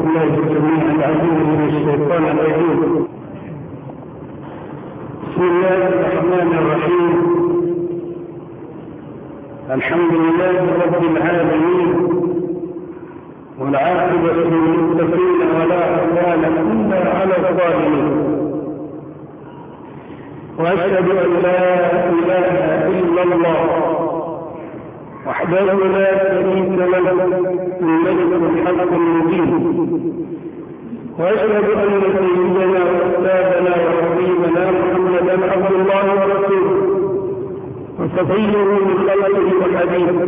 الله السميع العليم من الشيطان الرجيم. بسم الله الرحمن الرحيم. الحمد لله رب العالمين، والعاقبة للمتقين ولا عدوان إلا على الظالمين، وأشهد أن لا إله إلا الله وحده لا شريك له الملك الحق المبين، وأشهد أن سيدنا وأستاذنا وحبيبنا محمدا عبد الله ورسوله وصفيه من خلقه وحبيبه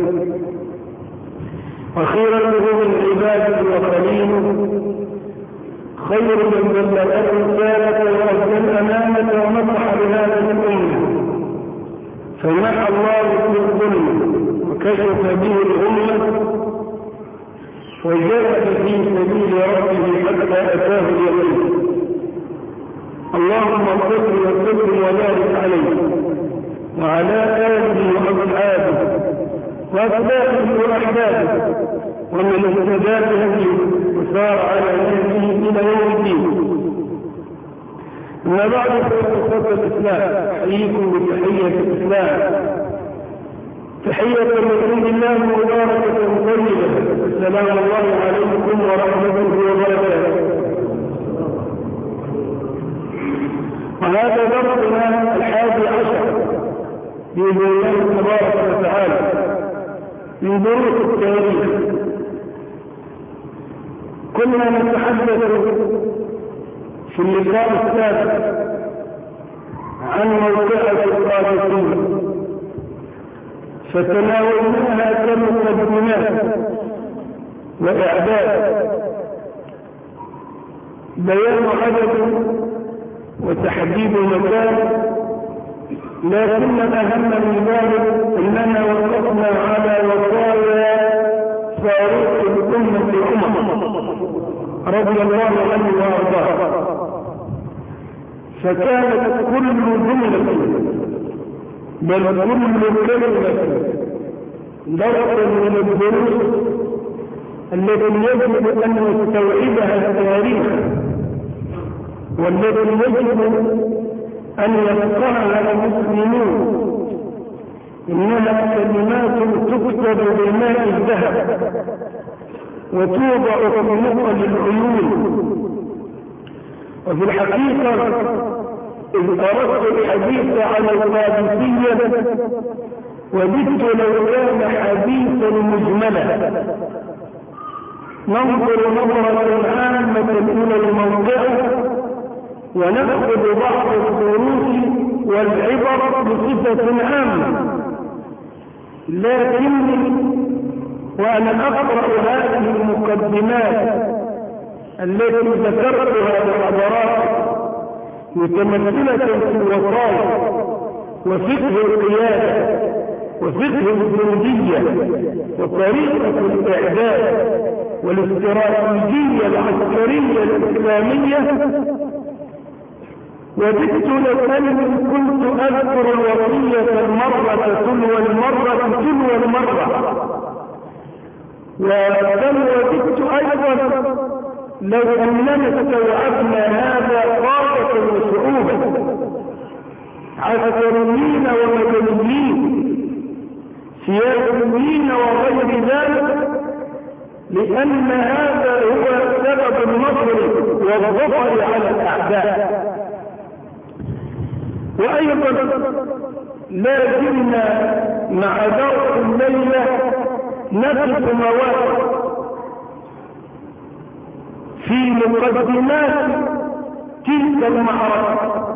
وخيرته من عباده وخليله، خير من بلغ الرسالة وأدى الأمانة ونصح بهذه الأمة، فمحى الله في الظلم وكشف به الأمة وجاهد في سبيل ربه حتى أتاه اليقين. اللهم صل وسلم وبارك عليه وعلى آله وأصحابه وأتباعه وأحبابه ومن اهتدى بهديه وسار على نهجه إلى يوم الدين. أما بعد، فإخوة الإسلام، أحييكم بتحية الإسلام، تحية من عند الله مباركة طيبة. السلام الله عليكم ورحمته وبركاته. وهذا درسنا 11 بإذن الله تبارك وتعالى من دروس التاريخ. كنا نتحدث في اللقاء السابق عن موقعة القادسية، فتناولناها كمقدمات وإعداد، بيان عدد وتحديد مكان، لكن الأهم من ذلك أننا وقفنا على وصايا فاروق الأمة عمر رضي الله عنه وأرضاه، فكانت كل جملة بل كل كلمة درس من الدروس التي يجب أن يستوعبها التاريخ، والتي يجب أن يفقهها المسلمون. إنها كلمات تكتب بماء الذهب وتوضع في نقل العيون. وفي الحقيقة إذ أردت الحديث عن القادسية وددت لو كان حديثا مجملا ننظر نظرة عامة إلى الموضوع ونأخذ بعض الدروس والعبر بصفة عامة، لكني وأنا أقرأ هذه المقدمات التي ذكرتها لحضراتكم متمثلة في الوصايا وفقه القيادة وفقه الجندية وطريقة الإعداد والاستراتيجية العسكرية الإسلامية، وددت لو أني كنت أذكر الوصية المرة تلو المرة، وبل وددت أيضا لو أننا استوعبنا هذا طاقة وصعوبة عسكريين ومدنيين سياسيين وغير ذلك، لأن هذا هو سبب النصر والظفر على الأعداء. وأيضا لا زلنا مع درس الليلة نقف مواقف في مقدمات تلك المعركة،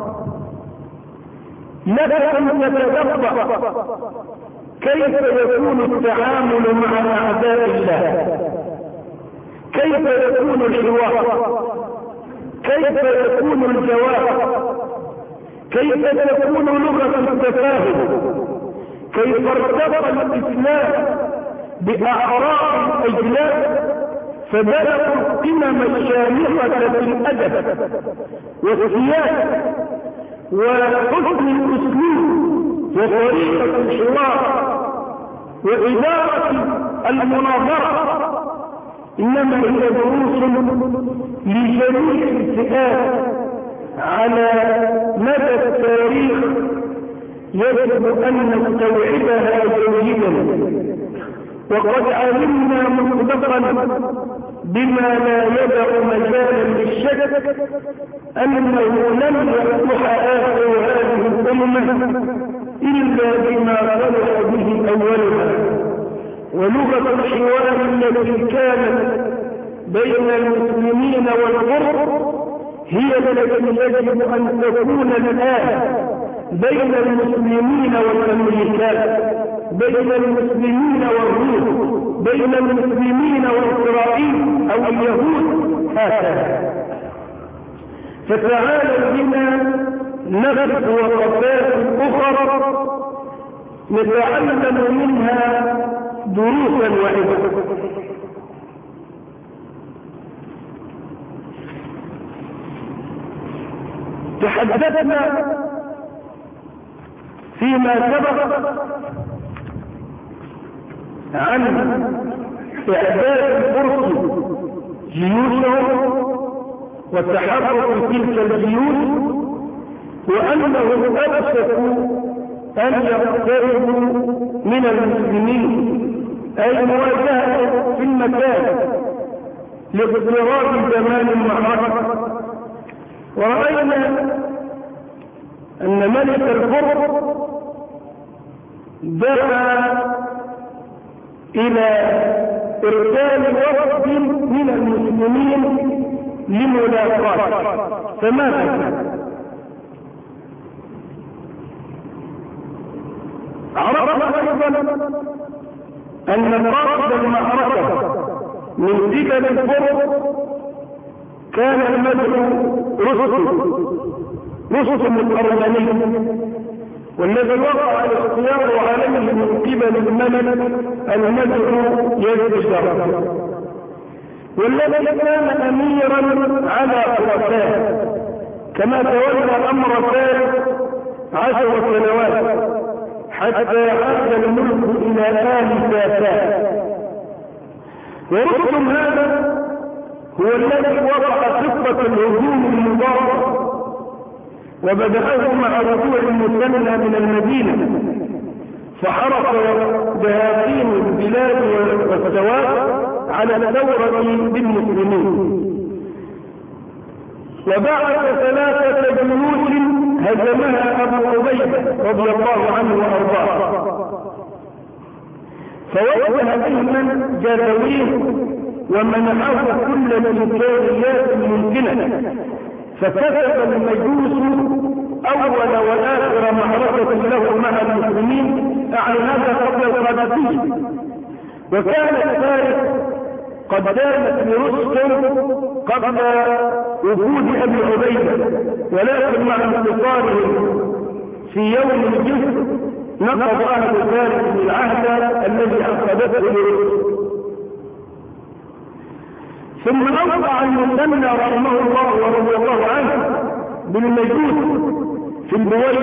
لك أن تتدبر كيف يكون التعامل مع أعداء الله، كيف يكون الحوار، كيف يكون الجواب، كيف تكون لغة التفاهم، كيف ارتبط الإسلام بأعراض الأجيال فبلغوا القمم الشامخة في الأدب والسياسة وحسن الأسلوب وطريقة الحوار وإدارة المناظرة إنما هي دروس لجميع الفئات على مدى التاريخ يجب أن نستوعبها جيدا. وقد علمنا مسبقا بما لا يدع مجالا للشك أنه لم يصلح آخر هذه الأمة إلا بما صلح به أولها. ولغة الحوار التي كانت بين المسلمين والغرب هي التي يجب أن تكون الآن بين المسلمين والأمريكان، بين المسلمين والروس، بين المسلمين وإسرائيل أو اليهود، هكذا. فتعالوا بنا نقف وقفات أخرى نتعلم منها دروسا وعظة. تحدثنا فيما سبق عن إعداد الفرس جيوشهم وتحرك تلك الجيوش، وأنهم أبسطوا أن يقتربوا من المسلمين، أي مواجهة في المكان لاقتراب زمان المعركة. ورأينا أن ملك الفرس دعا إلى إرسال وفد من المسلمين لملاقاة. فماذا؟ عرفنا أيضا أن قائد المعركة من قبل الفرس كان المدعو رستم الأرمني، والذي وقع الاختيار عليه من قبل الملك المدعو يزدجر، والذي كان أميرا على خراسان، كما تولى أمر فارس 10 سنوات حتى عاد الملك إلى آل ساسان. ورستم هذا هو الذي وضع خطة الهجوم المضاد، وبدأه مع رجوع المثنى من المدينة، فحرق جهاتين البلاد والسواد على الثورة بالمسلمين، وبعث 3 جيوش هزمها أبو عبيدة رضي الله عنه وأرضاه، فوجه أيمن جدويه ومنعه كل الإمكانيات الممكنة، فكتب المجوس أول وآخر معركة له مع المسلمين، أعني هذا قبل القادسية، وكانت فارس قد دامت لرستم قبل وجود أبي عبيدة، ولكن مع انتصارهم في يوم الجسر نقض أهل فارس العهد الذي عقدته لرستم. ثم أوقع المثنى رحمه الله ورضي الله عنه بالمجوس في البويض،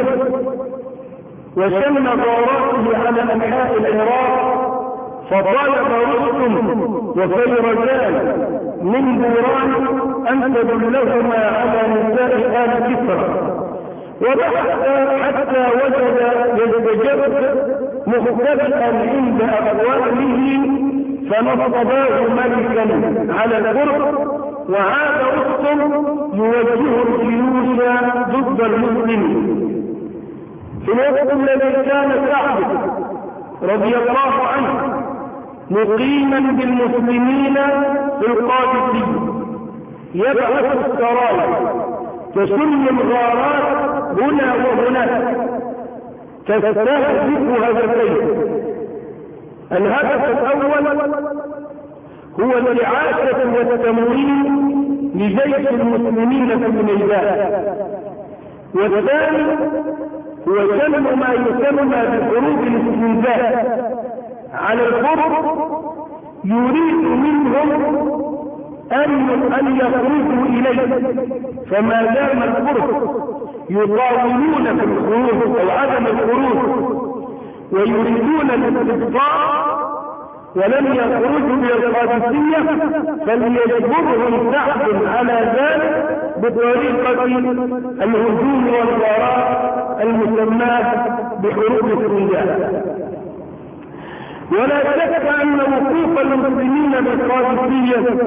وشن غاراته على أنحاء العراق، فطلب رستم وفيرزان من بوران أن تدلهما على نساء آل كسرى، وبحث حتى وجد يزدجر مختبئا عند أقواله، فنصباه ملكا على الفرس، وعاد رستم يوجه الجيوش ضد المسلمين. في الوقت الذي كان سعد رضي الله عنه مقيما بالمسلمين في القادسية، يبعث السرايا تشن الغارات هنا وهناك تستهدف هدفين. الهدف الأول هو الإعاشة والتموين لجيش المسلمين في الميدان، والثاني هو شن ما يسمى بحروب الاستنزاف على الفرس، يريد منهم أن يخرجوا إليه، فما دام الفرس يطاولون في الخروج أو عدم الخروج ويريدون الاستبقاء، ولم يخرجوا إلى القادسية فليجبرهم سعد على ذلك بطريقة الهجوم والغراء المسماة بحروب السنجاب. ولا شك أن وقوف المسلمين بالقادسية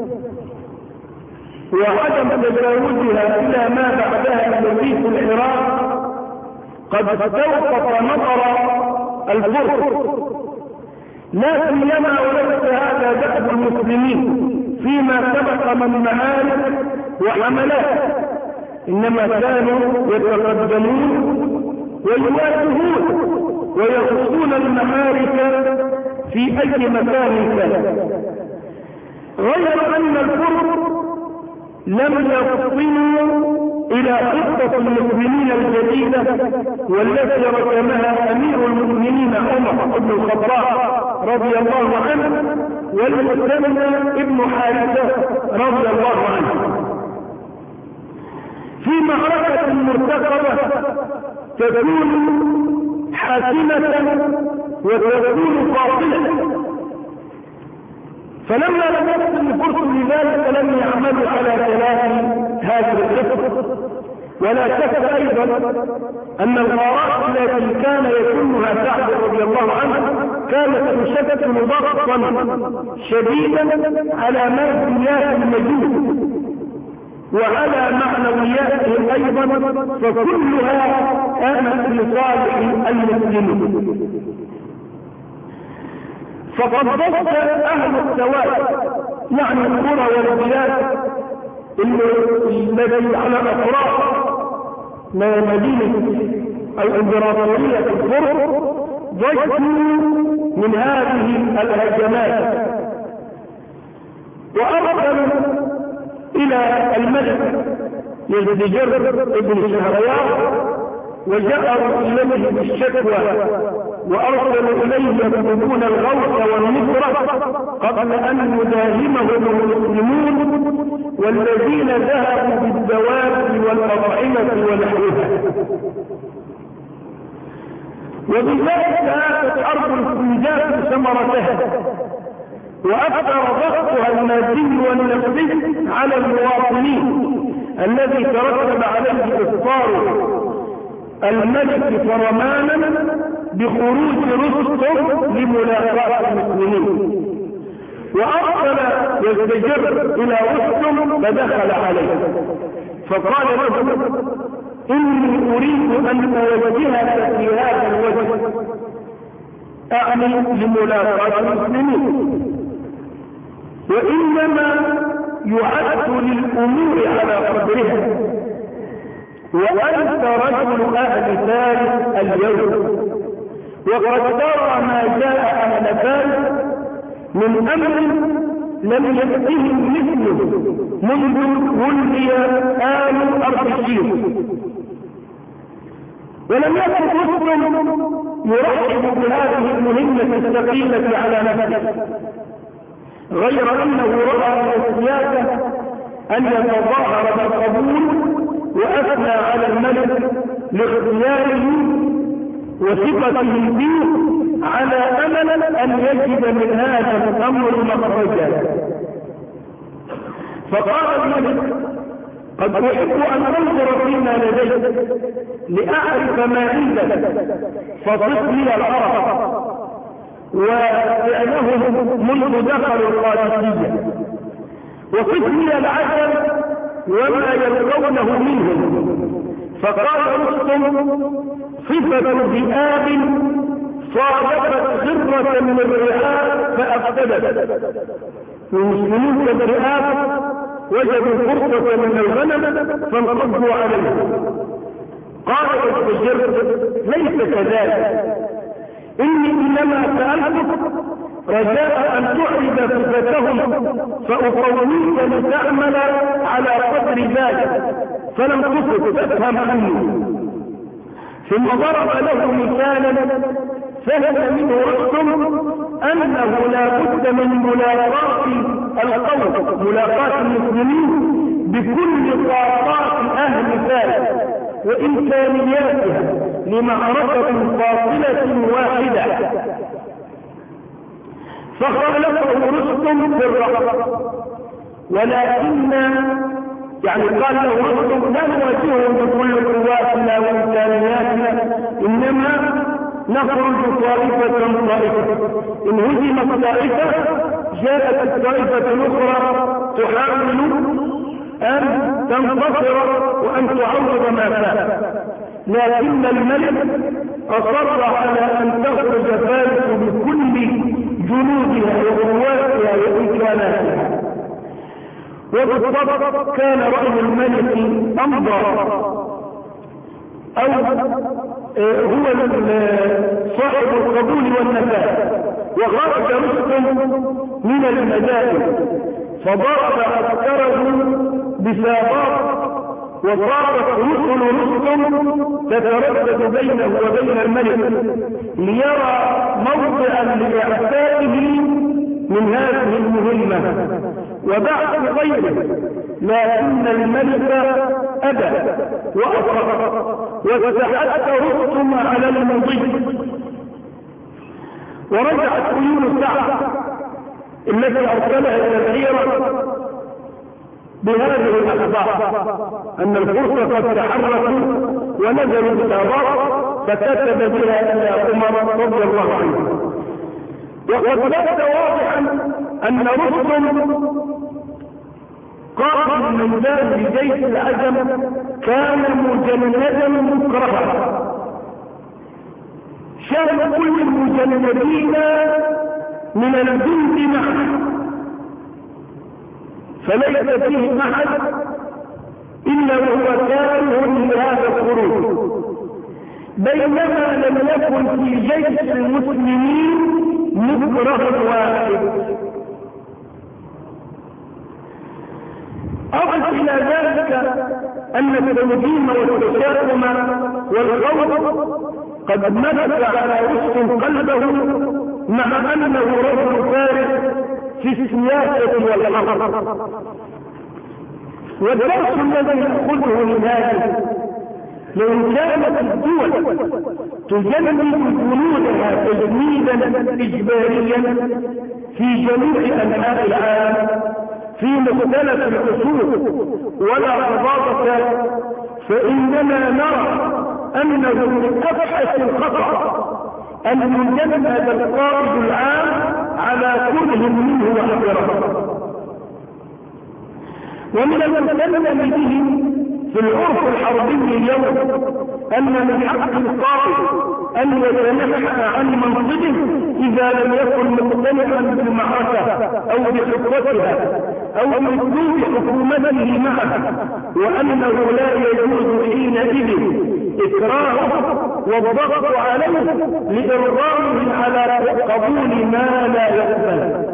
وعدم تجاوزها إلى ما بعدها التي في العراق قد استوقف نظر الفرس، لا سيما وليس هذا دأب المسلمين فيما سبق من معارك وحملات، إنما كانوا يتقدمون ويواجهون ويخوضون المعارك في أي مكان كان، غير أن الفرس لم يفصلوا إلى خطة المسلمين الجديدة والتي رسمها أمير المؤمنين عمر بن الخطاب رضي الله عنه والمسلم ابن حارثة رضي الله عنه في معركة مرتقبة تكون حاسمة وتكون فاصلة. فلما لم يصل الفرس لذلك لم يعملوا على خلاف هذه الخطة. ولا شك أيضا أن الغارات التي كان يكونها سعد رضي الله عنه كانت تشكل ضغطا شديدا على ماديات المجوس وعلى معنوياتهم أيضا، فكلها كانت لصالح المسلمين. فقد ضغط أهل السواد يعني القرى والبلاد التي على أطراف مدينة الإمبراطورية الفرس ضجوا من هذه الهجمات، وأرسلوا إلى الملك يزدجر ابن شهريار وجاءوا إليه بالشكوى وأرسلوا إليه يطلبون الغوث والنصرة قبل أن يداهمهم المسلمون والذين ذهبوا بالدواب والأطعمة ونحوها. وبذلك آتت أرض الاستنجاب ثمرتها وأكثر ضغطها المادي والنفسي على المواطنين الذي ترتب عليه إصرار الملك فرمانا بخروج رستم لملاقاة المسلمين، وأرسل يزدجر إلى رستم فدخل عليه فقال له: إني أريد أن أوجهك في هذا الوجه، أعني لملاقاة المسلمين، وإنما يعد للأمور على قدرها، وأنت رجل أهل فارس اليوم، وقد ترى ما جاء أهل فارس من أمر لم يأتهم مثله منذ ولي آل أرطغرل. ولم يكن رستم يرحب بهذه المهمة الثقيلة على نفسه، غير أنه رأى من السياسة أن يتظاهر بالقبول وأثنى على الملك لاختياره وثقته به على أمل أن يجد من هذا الأمر مخرجا. فقال الملك: قد أحب أن أنظر فيما لديك لأعرف ما عندك، فصف لي العرب وفعلهم منذ دخلوا القادسية، وصف لي العجل وما يلقونه منهم. فقال رستم: صفة ذئاب صادفت غرة من الرعاء فأفسدت. المسلمون كالرعاء وجدوا فرصة من الغنم فانقضوا عليه. قال يزدجر: ليس كذلك، إني إنما سألتك رجاء أن تعرض صفتهم فأقويك لتعمل على قدر ذلك، فلم تصب تفهم عني. ثم ضرب له مثالا فهم منه رستم أنه لا بد من ملاقاة القوم، ملاقاة المسلمين بكل طاقات أهل فارس وإمكانياتها لمعركة فاصلة واحدة. فخلفه رستم في الرحم، ولكن يعني قال له رستم لا نواجههم بكل قواتنا وامكانياتنا، انما نخرج طائفة إن هزمت طائفة جاءت الطائفة الأخرى تحاول أن تنتصر وأن تعوض ما فات، لكن الملك أصر على أن تخرج فارس بكل جنودها وقواتها وإمكاناتها. وبالضبط كان رأي الملك أمضى أو هو صاحب القبول والنفاذ، وخرج رستم من المدائن فضرب عسكره بسابات، وصارت رسل رستم تتردد بينه وبين الملك ليرى موضعا لإعفائه من هذه المهمة وبعث غيره، لكن الملك أبى وأصر، واستحث رستم على المضي. ورجعت عيون سعد التي أرسلها إلى العيرة بهذه الأخبار أن الفرس قد تحركوا ونزلوا بسابات، فكتب بها إلى عمر رضي الله عنه. وقد بات واضحا أن رستم قائد الميدان لجيش العجم كان مجندا مكرها، شان كل المجندين من الجند معه، فليس فيه أحد إلا وهو كاره لهذا الخروج، بينما لم يكن في جيش المسلمين مكره واحد. أضف إلى ذلك أن التنظيم والتشاؤم والخوف قد ملك على رستم قلبه، مع أنه رجل فارغ في السياسة والحرب. والدرس الذي نأخذه من هذا، لو كانت الدول تجند جنودها تجنيدا إجباريا في جميع أنحاء العالم في مختلف العصور ولا رباطة، فإننا نرى أنه من أبحث الخطأ أن يجند القائد العام على كل منه وحضره. ومن المسلم به في العرف الحربي اليوم أن من حق القائد أن يتنحى عن منصبه إذا لم يكن مقتنعا بالمعركة أو بخطتها أو بأسلوب حكومته معه، وأنه لا يجوز حينئذ إكراهه والضغط عليه لإرغامه على قبول ما لا يقبل.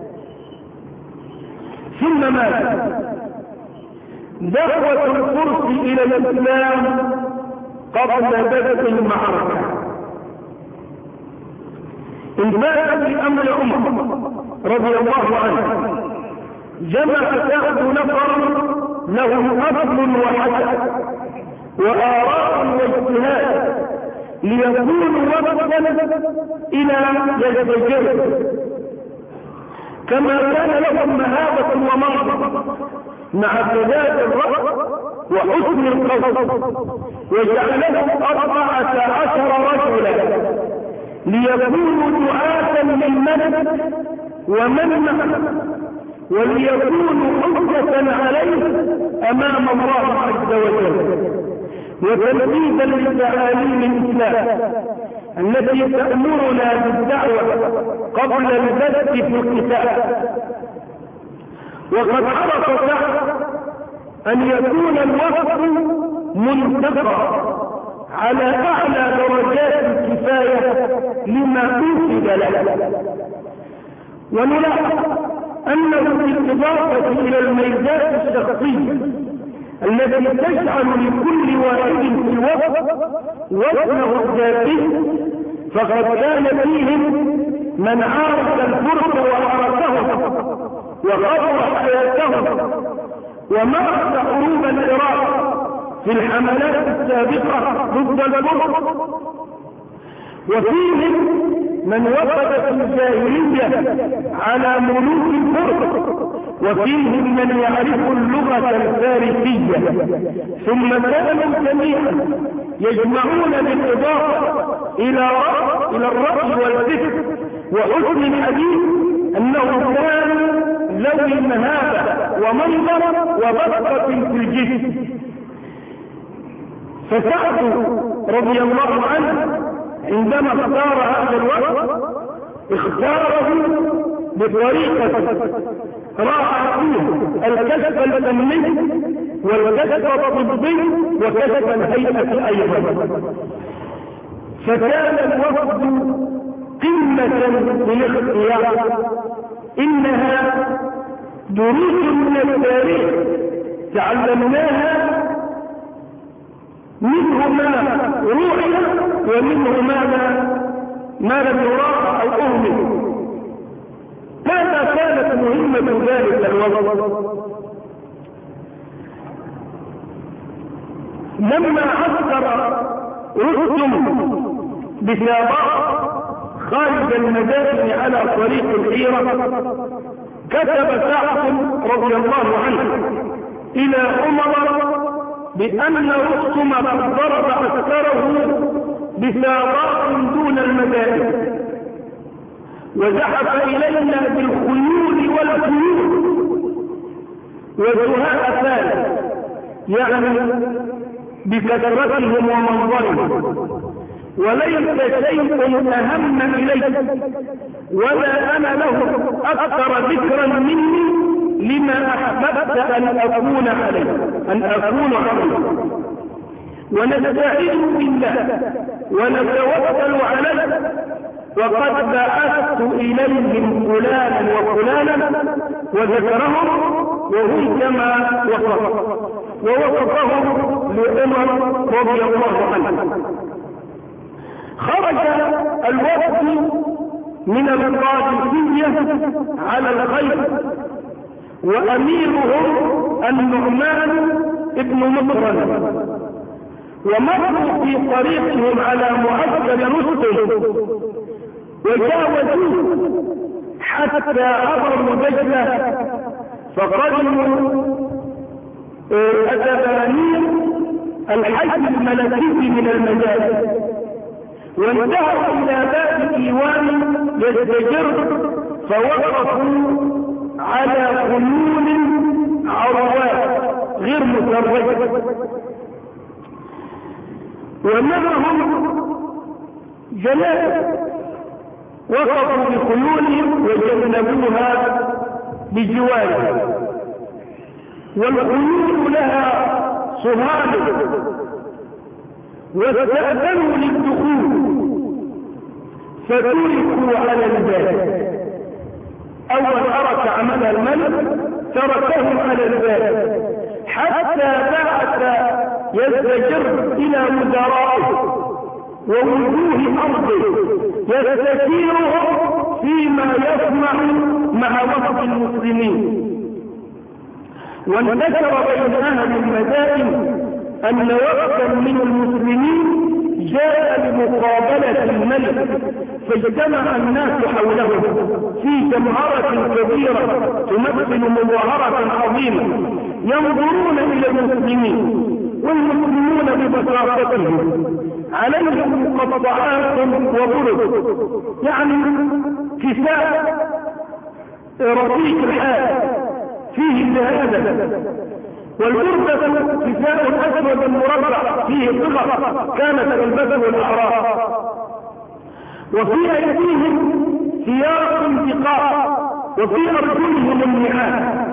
ثم ماذا؟ دعوة الفرس إلى الإسلام قبل بدء المعركة. انتهى بأمر عمر رضي الله عنه، جمع سعد نفر له أصل وحسن وآراء واجتهاد ليكونوا وفدا إلى يزدجر، كما كان لهم مهابة ومرض مع سداد الرأس وحسن القصد، وجعلهم 14 رجلا ليكونوا دعاة للملك ومنع، وليكونوا حجة عليه أمام الله عز وجل، وتنفيذا لتعاليم الإسلام التي تأمرنا بالدعوة قبل البدء في القتال. وقد حرص سعد أن يكون الوفد منتقى على أعلى درجات الكفاية لما أنسب له. ونلاحظ أنه بالإضافة إلى الميزات الشخصية التي تجعل لكل واحد في الوقت وزنه الذاتي، فقد كان فيهم من عارض الفرس وعرفهم وخطر حياتهم ومارس حروب العراق في الحملات السابقة ضد الفرس، وفيهم من وقف في الجاهلية على ملوك الفرس، وفيهم من يعرف اللغة الفارسية، ثم كانوا جميعا يجمعون بالإضافة إلى الرأي والفكر وحسن الحديث أنه كان ذوي مهابة ومنظر وبسطة في الجسم. فسعد رضي الله عنه عندما اختار هذا الوقت اختاره بطريقة راعى فيه الكشف الفني والكشف الطبي وكشف الهيئة أيضا. فكان الوفد قمة للاختيار. إنها دروس من التاريخ تعلمناها، منه ما روحي ومنه ما لم يراعى أو أهمل. ماذا كانت مهمة ذلك الوضع؟ لما عسكر رستم بسابق خارج المدائن على طريق الحيرة، كتب سعد رضي الله عنه إلى عمر بأن رستم قد ضرب عسكره بسابق دون المدائن، وزحف إلينا بالخيول والخيول وزهاء ثالث، يعني بكثرتهم ومنظرهم، وليس شيء أهم إليه ولا أنا له أكثر ذكرا مني لما أحببت أن أكون عليه ونستعين بالله ونتوكل عليه. وقد بعثت إليهم فلانا وفلانا وذكرهم وهم كما ووصفهم لعمر رضي الله عنه. خرج الوفد من القادسية على الخير، وأميرهم النعمان ابن مطرن، ومروا في طريقهم على معسكر رستم وجاوزوه حتى عبروا دجلة، فقدموا أتبانير الحي الملكي من المجال، وانتهوا إلى باب إيوان يزدجر، فوقفوا على خيول عروات غير مسرجة، ومعهم جنائز، وقفوا بخيولهم وجنبوها بجوارهم، والخيول لها صهاد، واستأذنوا للدخول فتركوا على الباب. أول ترك عمل الملك تركهم على الباب حتى بعث يزدجر إلى وزرائه ووجوه أرضه يستشيرهم فيما يسمع مع وفد المسلمين. وانتشر بين أهل المدائن أن وفدا من المسلمين جاء لمقابلة الملك، فاجتمع الناس حوله في جمهرة كبيرة تمثل مظاهرة عظيمة، ينظرون إلى المسلمين والمسلمون ببساطتهم عليهم مقطعات وبرد، يعني كساء رقيق الحال فيه جهازة، والبردة كساء أسود مربع فيه صغر كانت تلبسه الأعراب، وفي أيديهم سياق انتقاء، وفي أرجلهم النعال.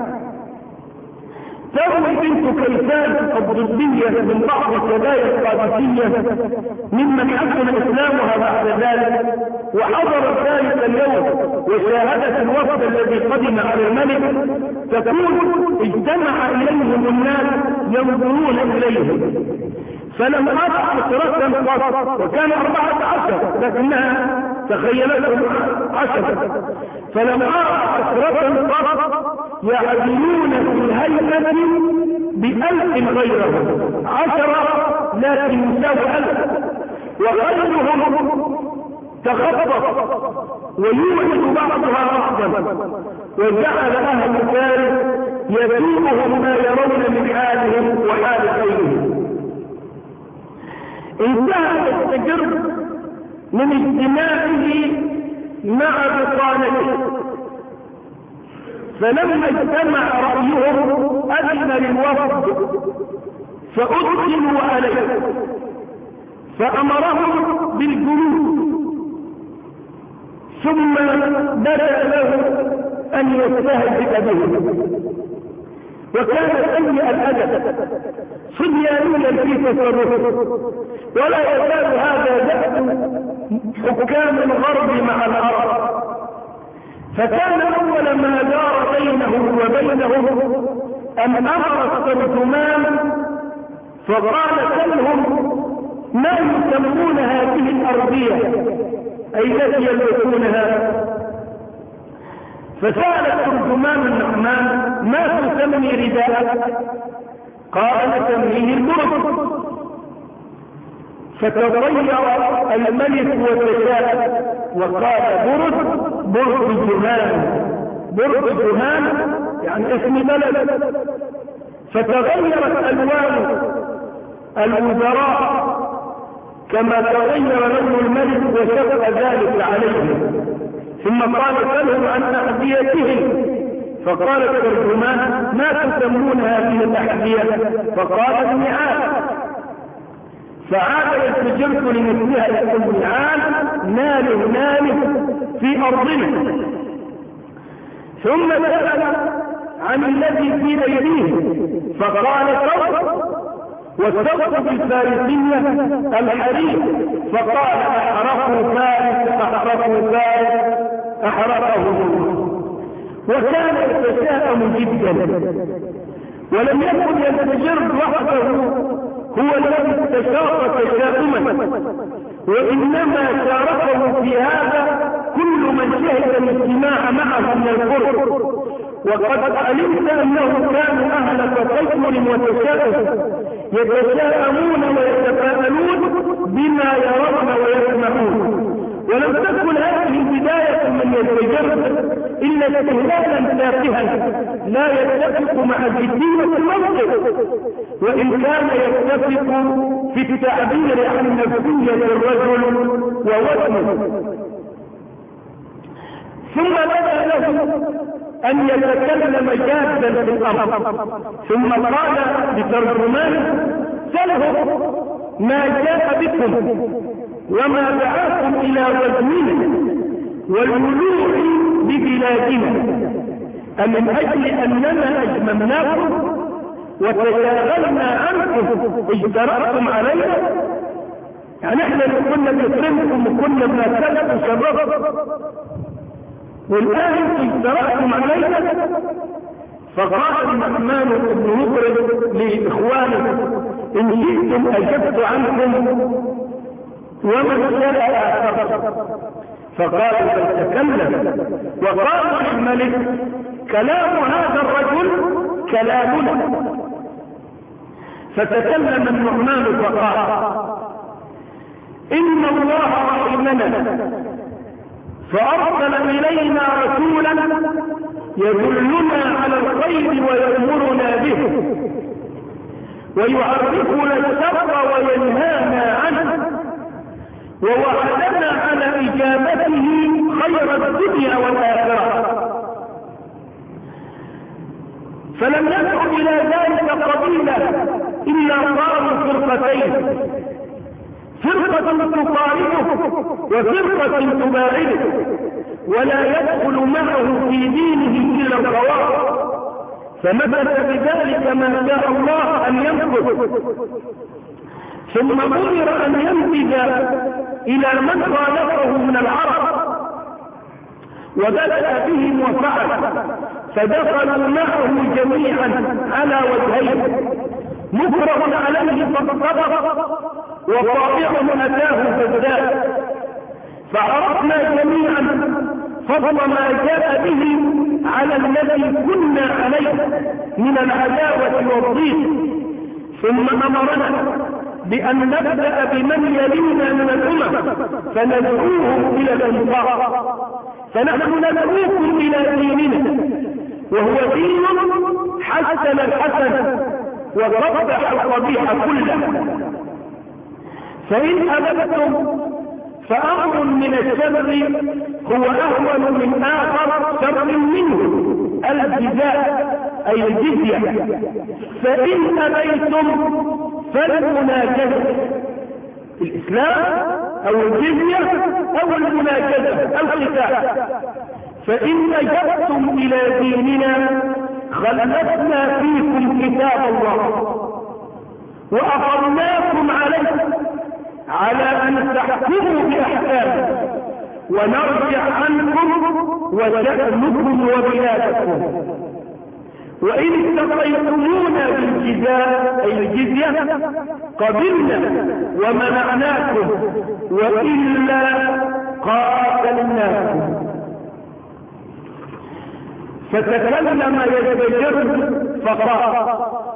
تروي بنت كيسان الضبية من بعض كبايا القادسية ممن حسن إسلامها بعد ذلك وحضرت ذلك اليوم وشاهدت الوفد الذي قدم على الملك، تقول اجتمع إليهم الناس ينظرون إليهم، فلم أرى عشرة قط، وكان 14 لكنها تخيلتهم 10، فلم أرى عشرة قط يعدلون في الهيئة ب1000 غيرهم، 10 لكن يساوي 1000، وغيرهم تخبط ويوحد بعضها بعضا، وجعل أهل فارس يسوءهم ما يرون من حالهم وحال غيرهم. انتهى التجر من اجتماعه مع بطانته، فلما اجتمع رأيهم أذن للوفد فأدخلوا عليه، فأمرهم بالجلوس، ثم بدأ له أن يستهزئ بهم، وكان سيء الأدب صبيانيا في تصرفه، ولا يزال هذا دأب حكام الغرب مع العرب. فكان أول ما دار بينه وبينهم أن أمر الترجمان فقال سلهم ما يسمون هذه الأرضية أي التي يلبسونها. فسأل الترجمان النعمان ما تسمي رداءك؟ قال نسميه البرد. فتغير الملك وتشاء وقال برد الجهان، برد الجهان يعني اسم بلد. فتغيرت ألوان الوزراء كما تغير لون الملك وشق ذلك عليهم. ثم قال سألهم عن أحذيتهم، فقال الترجمان ما تسمون هذه الأحذية؟ فقال النعال. فعاد يستجرت لمثلها يقول النعال ناله في أرضنا. ثم سأل عن الذي في أيديه فقال صوت، والصوت في الفارسية الحرير. فقال أحرقوا فارس أحرقه. وكان يتشاءم جدا، ولم يكن يستجر وحده هو الذي استشاط تشاؤما، وإنما شاركه في هذا كل من شهد الاجتماع معه من القرب. وقد علمت أنه كانوا أهل تفكر وتشاؤم يتشاءمون ويتفاءلون بما يرون ويسمعون. ولم تكن هذه بداية من يتجرد إلا استهلاكا تافها لا يتفق مع جدية الموقف، وإن كان يتفق في التعبير عن نفسية الرجل ووزنه. ثم بدأ له أن يتكلم جادا في الأمر، ثم قال لترجمان سلهم ما جاء بكم وما دعاكم إلى وزننا والولوع ببلادنا، أمن أجل أننا أجممناكم وتشاغلنا عنكم اجترأتم علينا؟ يعني احنا اللي كنا بنكرمكم وكنا بنسلم وشرفكم، والآن اجترأتم علينا. فقال النعمان بن مطرب لإخوانه إن شئتم أجبت عنكم ومن شاء آخر. فقال فلتكلم. وقال الملك كلام هذا الرجل كلامنا. فتكلم النعمان فقال إن الله رحمنا فأرسل إلينا رسولا يدلنا على الخير ويأمرنا به ويعرفنا الشر وينهانا عنه، ووعدنا على إجابته خير الدنيا والآخرة. فلم يدع إلى ذلك قبيلة إلا صاروا فرقتين، فرقة تقاربه وفرقة تباعده، ولا يدخل معه في دينه إلا الخواص. فمثل بذلك ما شاء الله أن ينفذ، ثم أمر أن ينفذ إلى من خالفه من العرب، وبدأ بهم وفعل، فدخلوا معه جميعا على وجهين، مكره عليه فانصبر وطائع أتاه فازداد. فعرفنا جميعا فضل ما جاء به على الذي كنا عليه من العداوة والضيق. ثم أمرنا بأن نبدأ بمن يلينا من الأمم فندعوهم إلى الإنصاف، فنحن ندعوكم إلى ديننا وهو دين حسن الحسن وقبح القبيح كله. فإن أبدتم فأمر من الشر هو أهون من آخر شر منه، الجزاء أي الجزية. فإن أبيتم فالمناجزة، الإسلام أو الجزية أو المناجزة القتال. فإن أجبتم إلى ديننا خلفنا فيكم كتاب الله وأقرناكم عليه على أن تحكموا بأحكامه ونرجع عنكم وشأنكم وبلادكم. وإن استطيعتمونا بالجزاء أي الجزية قبلنا ومنعناكم، وإلا قاتلناكم. فتكلم يزدجر فقال: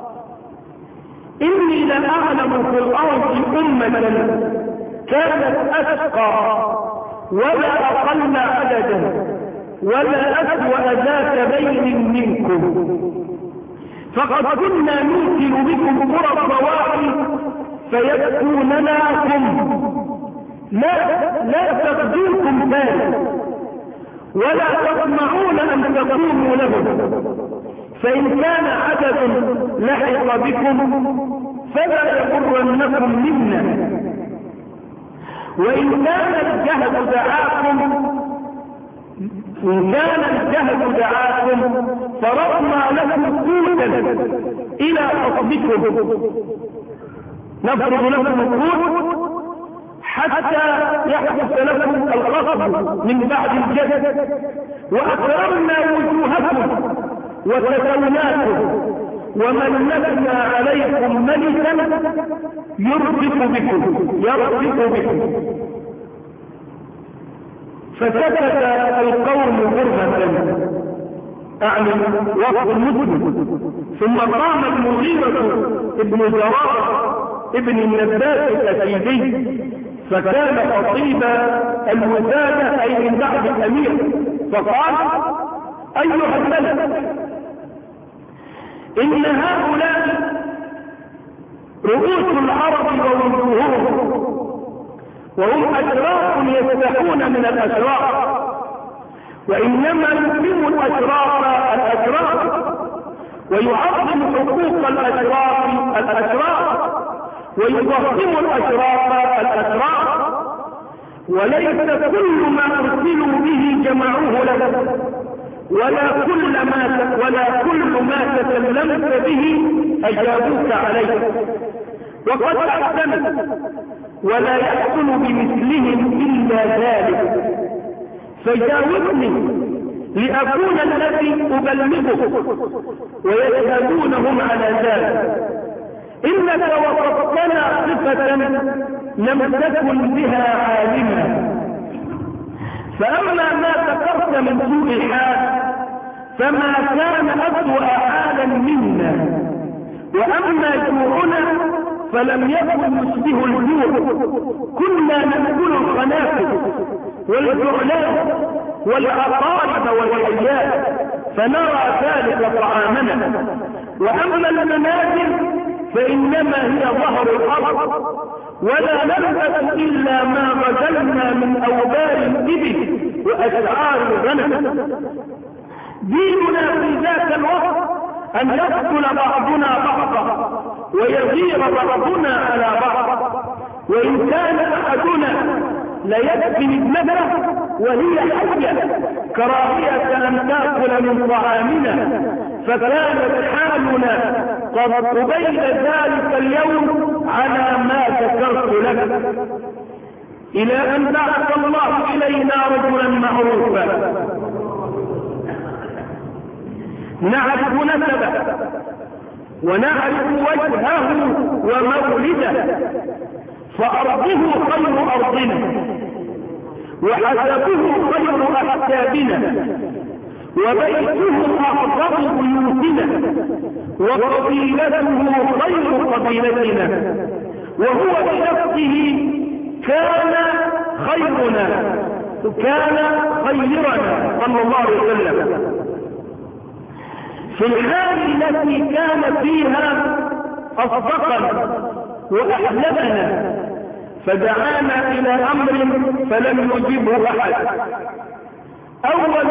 إني لأعلم في الأرض أمة كانت أشقى ولا أقل عددا ولا أسوأ ذات بين منكم، فقد كنا نوكل بكم قرى الضواحي فيكونناكم لا تقدركم ذلك ولا تطمعون أن تقوموا لهم، فإن كان عدد لحق بكم فلا يغرنكم منا، وإن كان الجهد دعاكم فرضنا لكم قوتا إلى حكمكم، نفرض لكم القوت حتى يحدث لكم الغضب من بعد الجد، وأكرمنا وجوهكم وتسوناكم وملكنا عليكم ملكا يرفق بكم. فسكت القوم غربة أعني وقت المسلم. ثم قام المغيرة ابن جرارة ابن النباس الأسيدي فكان خطيب الوزارة أي من بعد الأمير، فقال: أيها الملك، إن هؤلاء رؤوس العرب ووجوههم، وهم أشراف يستحون من الأشراف، وإنما يكرم الأشراف ويعظم حقوق الأشراف ويضخم الأشراف، وليس كل ما أرسلوا به جمعوه لك، ولا كل ما تكلمت به أجابوك عليه، وقد أحسنت ولا يحصل بمثلهم إلا ذلك، فجاوبني لأكون الذي أبلغه ويشهدونهم على ذلك. إنك وصفتنا صفة لم تكن بها عالما، فأما ما ذكرت من سوء الحال فما كان أسوأ حالا منا، وأما جوعنا فلم يكن يشبه الجوع، كنا نأكل الخنافر والجعلان والعقارب والحيات فنرى ذلك طعامنا. وأما المنازل فإنما هي ظهر الأرض، ولا نلبس إلا ما غزلنا من أوبار الإبل وأسعار الغنم. ديننا في ذاك الوقت أن يقتل بعضنا بعضا ويغير بعضنا على بعض، وإن كان أحدنا ليدفن ابنته وهي حية كراهية أن تأكل من طعامنا، فكانت حالنا قبيل ذلك اليوم على ما ذكرت لك، إلى أن بعث الله إلينا رجلا معروفا نعرف نسبه ونعرف وجهه ومولده، فأرضه خير أرضنا وحسبه خير أحسابنا وبيته أعظم بيوتنا وقبيلته خير قبيلتنا وهو بنفسه كان خيرنا كان خيرنا صلى الله عليه وسلم في الحال التي كان فيها أصدقنا وأحلمنا، فدعانا إلى أمر فلم يجبه أحد. أول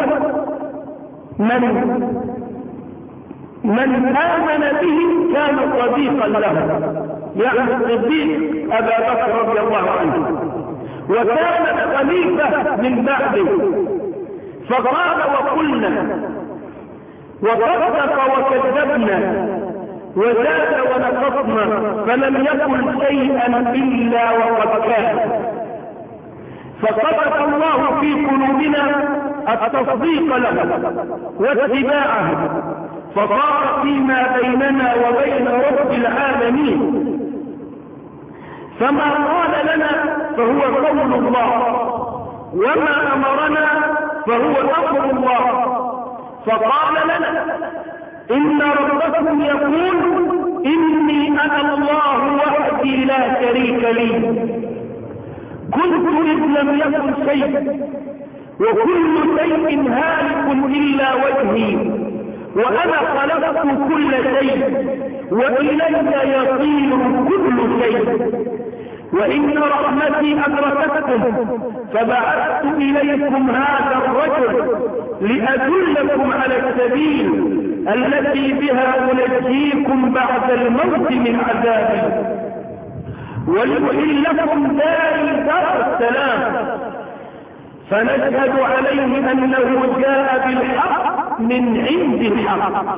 من آمن به كان صديقا له، يعني الصديق أبا بكر رضي الله عنه، وكان الخليفة من بعده. فقال وقلنا وصدق وكذبنا وزاد ونقصنا، فلم يكن شيئا إلا وقد كان. فصدق الله في قلوبنا التصديق له واتباعه، فصار فيما بيننا وبين رب العالمين. فما قال لنا فهو قول الله، وما أمرنا فهو أمر الله. فقال لنا إن ربكم يقول إني أنا الله وحدي لا شريك لي، كنت إذ لم يكن شيء، وكل شيء هالك إلا وجهي، وأنا خلقت كل شيء، وإلي يصير كل شيء، وإن رحمتي أدركتكم فبعثت إليكم هذا الرجل لأدلكم على السبيل التي بها أنجيكم بعد الموت من عذابي، ولأحل لكم دار السلام. فنشهد عليه أنه جاء بالحق من عند الحق.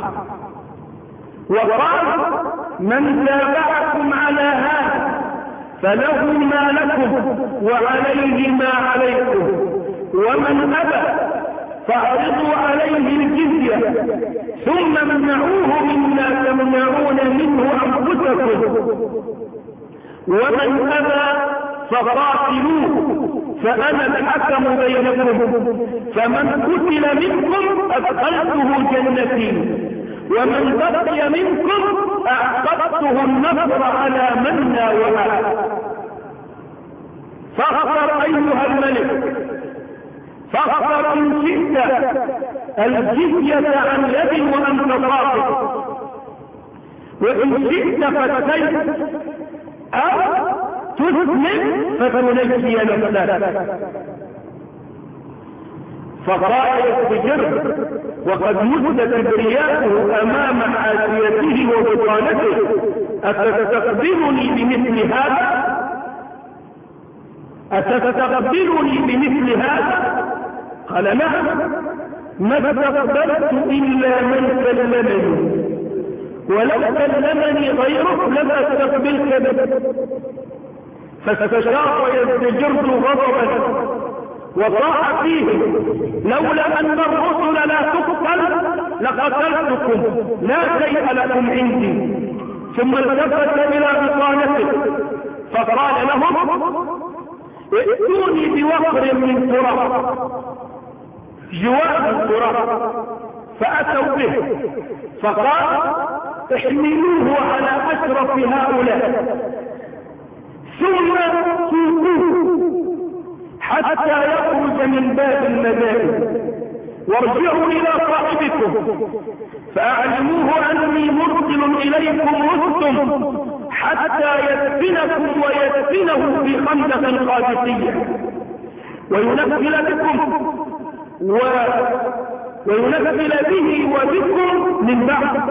وقال من تابعكم على هذا فله ما لكم وعليه ما عليكم، ومن أبى فاعرضوا عليه الجزية ثم امنعوه مما تمنعون منه أنفسكم، ومن أبى فقاتلوه فأنا الحكم بينكم، فمن قتل منكم أدخلته جنتي، ومن بقي منكم أعقدته النصر على من ناوله. فاختر أيها الملك، فاختر إن شئت الجزية عن يد وأنت صادق، وإن شئت فالسيف، أو تسلم فتنجي نفسك. فقال يستجر وقد مد كبرياءه أمام عافيته وبطانته، أتستقبلني بمثل هذا؟ أتستقبلني بمثل هذا؟ قال نعم، ما استقبلت إلا من كلمني، ولو كلمني غيرك لما استقبلت به. فاستشار ويستجر غضبا وطاع فيه، لولا أن الرسل لا تقتل لقتلتكم، لا شيء لكم عندي. ثم التفت إلى بطانته فقال لهم ائتوني بوقر من تراب، جواب التراب. فأتوا به فقال احملوه على أشرف هؤلاء ثم سوقوه حتى يخرج من باب المدائن، وارجعوا إلى صاحبكم فأعلموه أني مرسل إليكم رسل حتى يدفنكم ويدفنه في خندق قادسية، وينفل بكم وينفل به وبكم من بعد،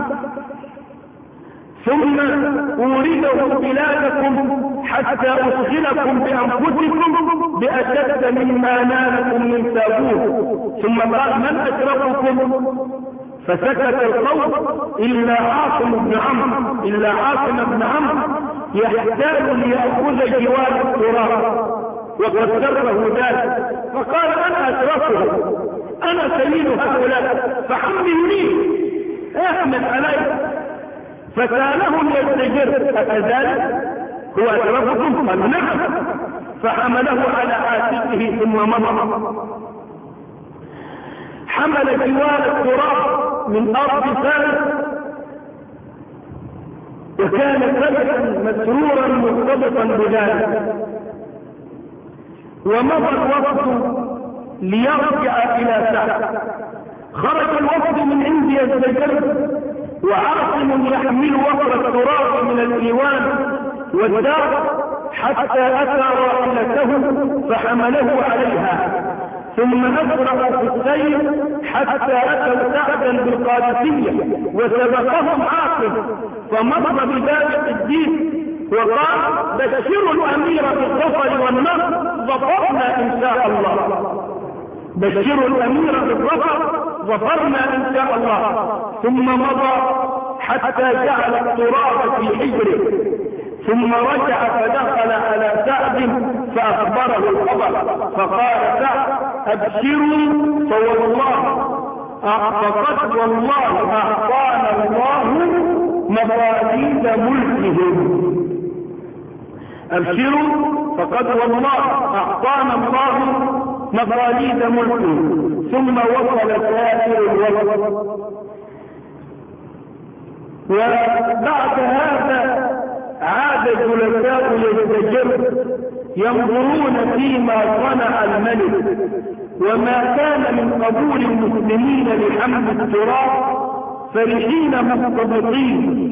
ثم أورده بلادكم حتى أشغلكم بأنفسكم بأشد مما نالكم من تابوه. ثم قال من أشرككم؟ فسكت القوم إلا عاصم بن عمرو يحتاج ليأخذ جوار التراب، وقد سره ذلك. فقال أنا أشركه، أنا سيد هؤلاء فحملني احمل علي. فسألهم يستجر أكذلك هو أشرككم؟ قال نعم. فحمله على عاتقه ثم مضى. حمل جوار التراب من أرض فارس وكان فرحا مسرورا مرتبطا بذلك. ومضى الوفد ليرجع إلى سعد. خرج الوفد من عند يزدجر وعاصم يحمل وفر التراب من الإيوان والدار حتى أتى راحلته فحمله عليها، ثم أسرع في السير حتى أتوا سعدا بالقادسية وسبقهم عاصم، فمضى بباب الدين وقال: بشروا الأمير بالظفر والنصر، ظفرنا إن شاء الله. بشروا الأمير بالظفر، ظفرنا إن شاء الله. ثم مضى حتى جعل التراب في حجره، ثم رجع فدخل على سعد فأخبره الخبر، فقال سعد: أبشروا فوالله فقد والله أعطانا الله مفاتيح ملكهم. أبشروا فقد والله أعطانا الله مفاتيح ملكهم. ثم وصل سائر الوقت. وبعد هذا عاد جلساء يزدجر ينظرون فيما صنع الملك وما كان من قبول المسلمين لحمل التراب، فرحين مستبطين،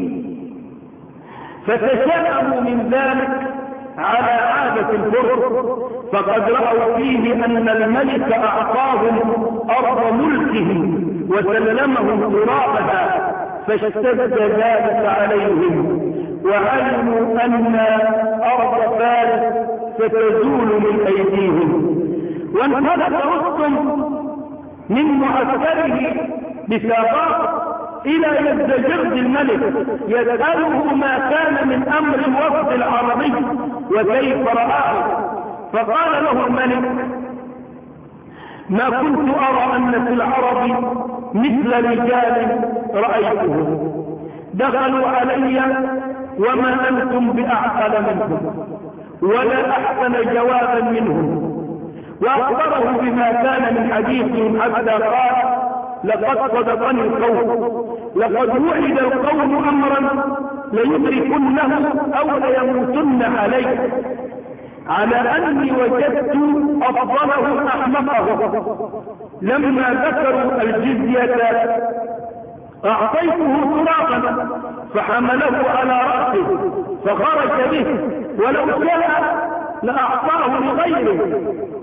فتشاءموا من ذلك على عادة الفرس، فقد رأوا فيه أن الملك أعطاهم أرض ملكه وسلمهم ترابها، فاشتد ذلك عليهم، وعلموا أن أرض فارس ستزول من أيديهم. وانطلق رستم من معسكره بسابق إلى يزدجرد الملك يسأله ما كان من أمر الوفد العربي وكيف رآه. فقال له الملك: ما كنت أرى أن في العرب مثل رجال رأيتهم، دخلوا علي وما أنتم بأعقل منهم ولا أحسن جوابا منهم. وأخبره بما كان من حديثهم حتى قال: لقد صدقني القوم، لقد وعد القوم أمرا ليدركنه أو ليموتن عليه، على أني وجدت أفضلهم أحمقهم. لما ذكروا الجزية أعطيته ترابا فحمله على رأسه فخرج به، ولو شاء لأعطاه لغيره.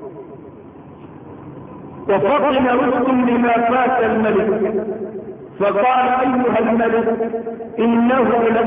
وفطن رستم لما فات الملك، فقال: أيها الملك، إنه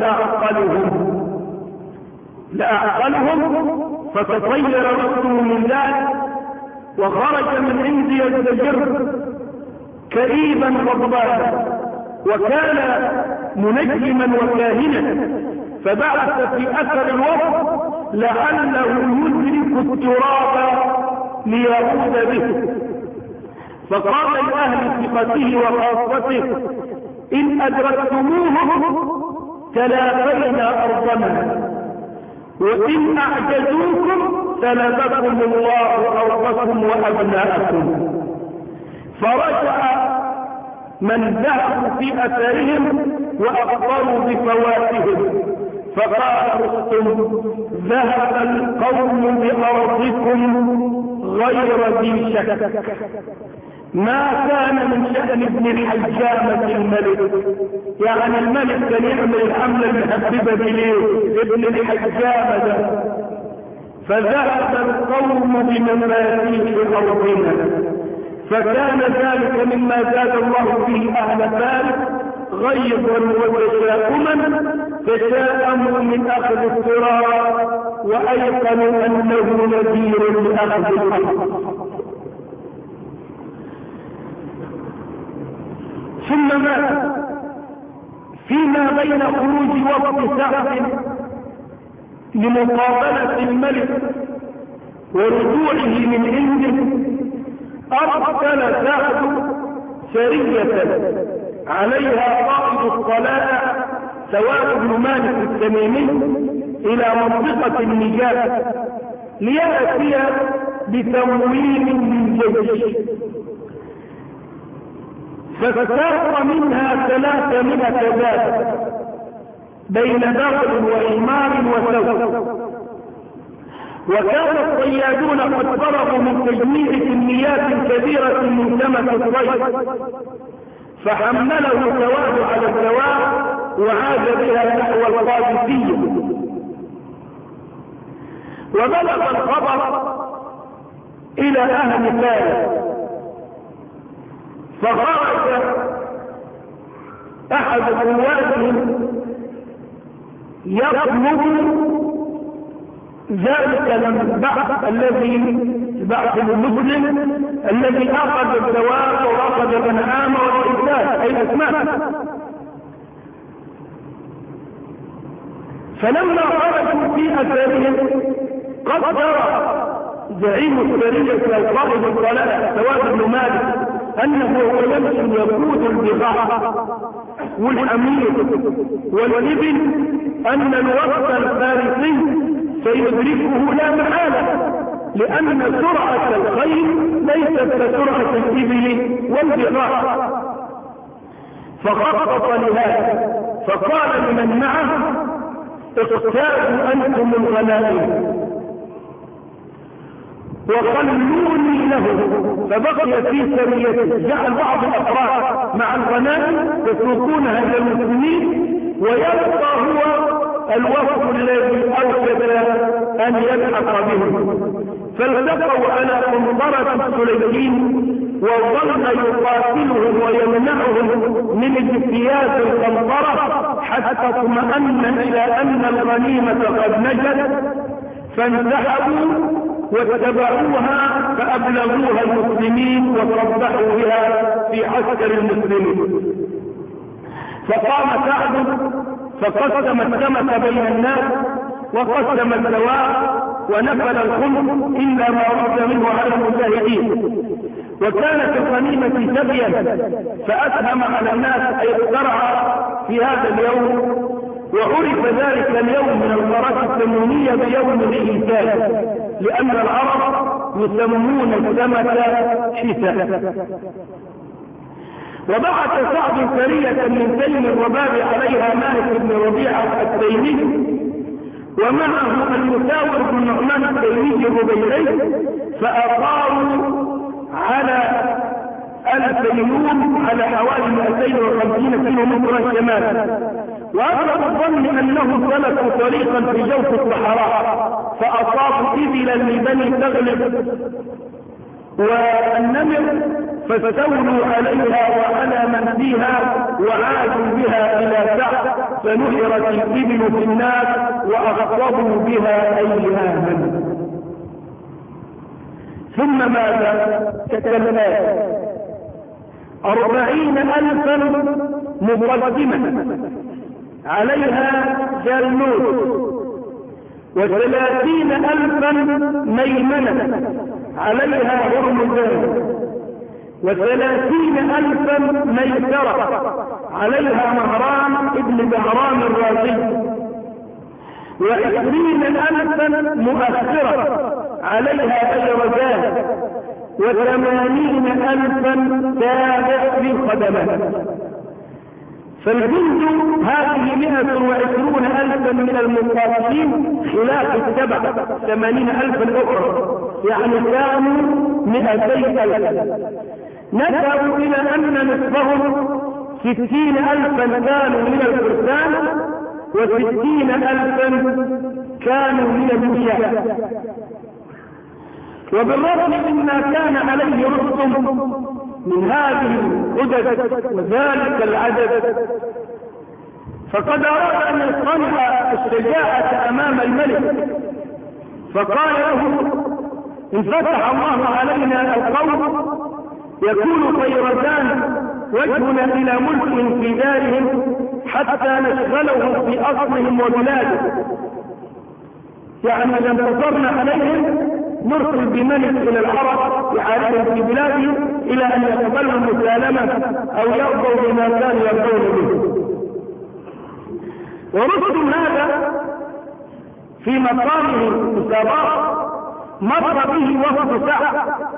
لأعقلهم. فتطير رستم من ذلك وخرج من عند يزدجر كئيبا غضبانا، وكان منجما وكاهنا، فبعث في أثر الوفد لعله يدرك التراب ليعود به. فقال لأهل ثقته وخاصته: إن أدركتموه تلافينا أرضنا، وإن أعجزوكم سلبكم الله أرضكم وأبناءكم. فرجع من ذهبوا في أثرهم وأخبروا بفواتهم، فقال رستم: ذهب القوم بأرضكم غير ذي شك. ما كان من شأن ابن الحجامة الملك، يعني الملك كان يعمل الحملة المحببة بليه ابن الحجامة ده. فذهب القوم بمفاتيح أرضنا، فكان ذلك مما زاد الله به أهل فارس غيظا وتشاؤما، تشاءموا من أخذ التراب وأيقنوا أنه نذير لأخذ الحق. ثم مات فيما بين خروج وفد سعد لمقابلة الملك ورجوعه من عنده، أرسل سعد سرية عليها قائد الطلائع سواء بن مالك التميمي إلى منطقة النجاة ليأتي بتمويل للجيش، فساق منها 300 باب، بين بغل وحمار وسوق. وكان الصيادون قد فرغوا من تجميع كميات كبيرة من سمك الصيد، فحمله سواد على السواء وعاد بها نحو القادسية. وبلغ الخبر إلى أهل فارس، فخرج أحد قواتهم يطلب ذلك البعث الذي بعث المسلم الذي أخذ الدواب وأخذ الأنعام والإنسان أي الأسماك. فلما خرجوا في أثارهم قدر زعيم السرية القائد الضلالة سواد بن مالك أنه هو يمشي يقود البضاعة والحمير والإبل أن الوقت الفارسي سيدركه لا محالة، لأن سرعة الخيل ليست كسرعة الإبل والبضاعة. فخطط لهذا فقال لمن معه اقتادوا أنتم الغنائم وخلوني له. فبقي في سريته، جعل بعض الأفراد مع الغنائم يسوقونها إلى المسلمين، ويبقى هو الوفد الذي أوجب أن يلحق بهم. فالتقوا على قنطرة السليمين وظل يقاتلهم ويمنعهم من اجتياز القنطرة حتى اطمأن إلى أن الغنيمة قد نجت، فانسحبوا واتبعوها فأبلغوها المسلمين وصبحوا بها في عسكر المسلمين. فقام سعد فقسم السمك بين الناس وقسم الدواء ونفل الخمس إلا ما رد منه على المجاهدين. وكانت الغنيمة سبيا فأسهم على الناس أي اقترع في هذا اليوم، وعرف ذلك اليوم من المرات الثمانية بيوم الإنسان، لأن العرب يسمون السمك حسا. وبعث سعد سرية من تيم الرباب عليها مالك بن ربيعة التيمي ومعه المساور بن نعمان التيمي الربيعي، فأقاروا على الفيوم على حوالي 250 كيلو مترا شمالا. وأغلب الظن أنهم سلكوا طريقا في جوف الصحراء فأصابوا إبلا لبني تغلب والنمر فاستولوا عليها وعلى من فيها وعادوا بها إلى سعد، فنحرت الإبل في الناس وأخطبوا بها أيهاما. ثم ماذا؟ كالآتي: 40,000 مقدمة عليها جالوت، 30,000 ميمنة عليها هرمزان، 30,000 ميسرة عليها مهران ابن بهرام الرازي، 20,000 مؤثرة عليها بيرزان، 80,000 تابع للخدمات. فالجند هذه 120,000 من المقاتلين خلاف 80,000 الأخرى، يعني كانوا 200,000. نسبوا إلى أن نصفهم 60,000 كانوا من الفرسان و60,000 كانوا من المشاة. وبالرغم مما كان عليه رستم من هذه العدد وذلك العدد، فقد أراد أن يصنع الشجاعة أمام الملك، فقال له: إن فتح الله علينا القوم يكون طيرتان وجهنا إلى ملك في دارهم حتى نشغلهم في أصلهم وبلادهم، يعني إذا انتصرنا عليهم نرسل بملك إلى العرب يحاربهم في بلادهم إلى أن يقبلوا المسالمة أو يرضوا بما كانوا يرضون به. ورستم هذا في مقامه المسابقة مر به وفد سعد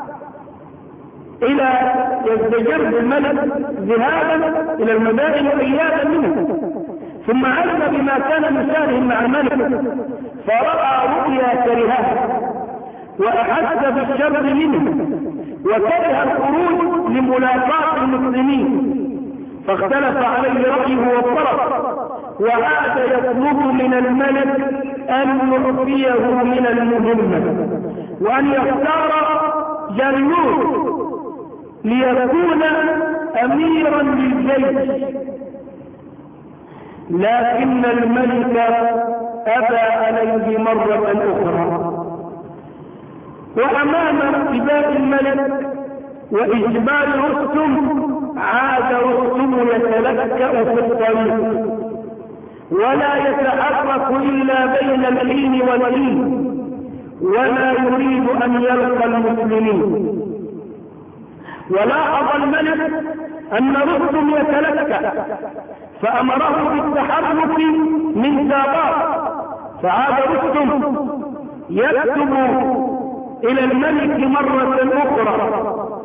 إلى يزدجر بالملك ذهابا إلى المدائن وإيابا منه، ثم علم بما كان يسالهم مع الملك فرأى رؤيا كرهها وأحس بالشر منه وكره الخروج لملاقاة المسلمين، فاختلف عليه رأيه واضطرب، وعاد يطلب من الملك أن يعطيه من المهمة وأن يختار جالوت ليكون أميرا للجيش، لكن الملك أبى عليه مرة أخرى. وأمام اتباع الملك وإجبار رستم عاد رستم يتلكأ في الطريق ولا يتحرك إلا بين الحين والحين ولا يريد أن يلقى المسلمين. ولاحظ الملك أن رستم يتلكأ فأمره بالتحرك من ساباق، فعاد رستم يكتب إلى الملك مرة أخرى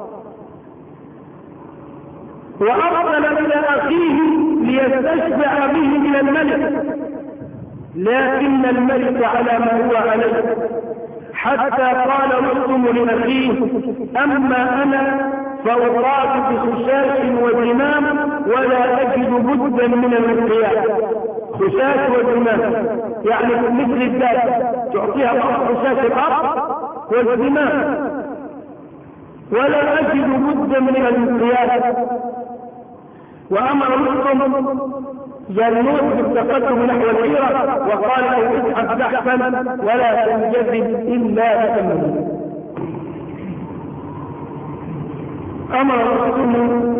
وأرسل إلى أخيه ليستشفع به إلى الملك، لكن الملك على ما هو عليه، حتى قال رستم لأخيه: أما أنا فأراد بخشاش وزمام ولا أجد بدا من الانقياد. خشاش وزمام يعني مثل الدابة تعطيها خشاش الأرض والزمام، ولا أجد بدا من الانقياد. وأمر رستم جالوت بالتقدم نحو الحيرة وقال له: اذهب بحثا ولا تنجذب إلا بأمره. أمر رستم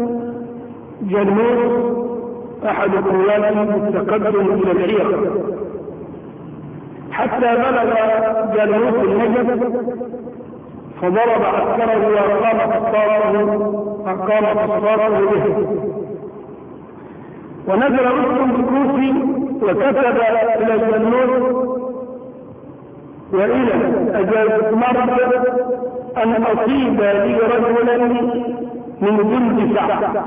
جالوت أحد قواته بالتقدم إلى الحيرة حتى بلغ جالوت النجف فضرب عسكره وأقام قصاره به، ونزل رستم بكوفي وكتب إلى جالوت وإلى أجاز مرد أن أصيب لي رجلا من جند سعد،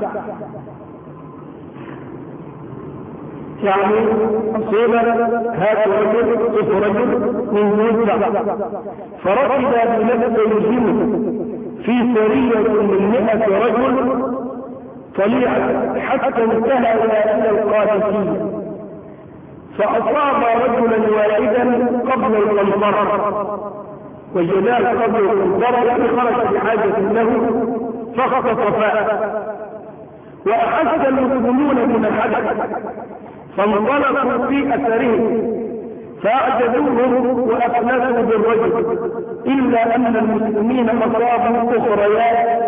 يعني أصيب هذا الرجل من جند سعد، فركب بنفس الجند في سرية من 100 رجل طليعا حتى انتهى إلى القادسية، فأصاب رجلا واحدا قبل القنطرة وجلال قبل القنطرة خرج بحاجة له فخطف فاء، وأحس المسلمون من الحدث فانطلقوا في أثرهم فأعجبوهم وأفلسوا بالرجل، إلا أن المسلمين أصابوا أخريات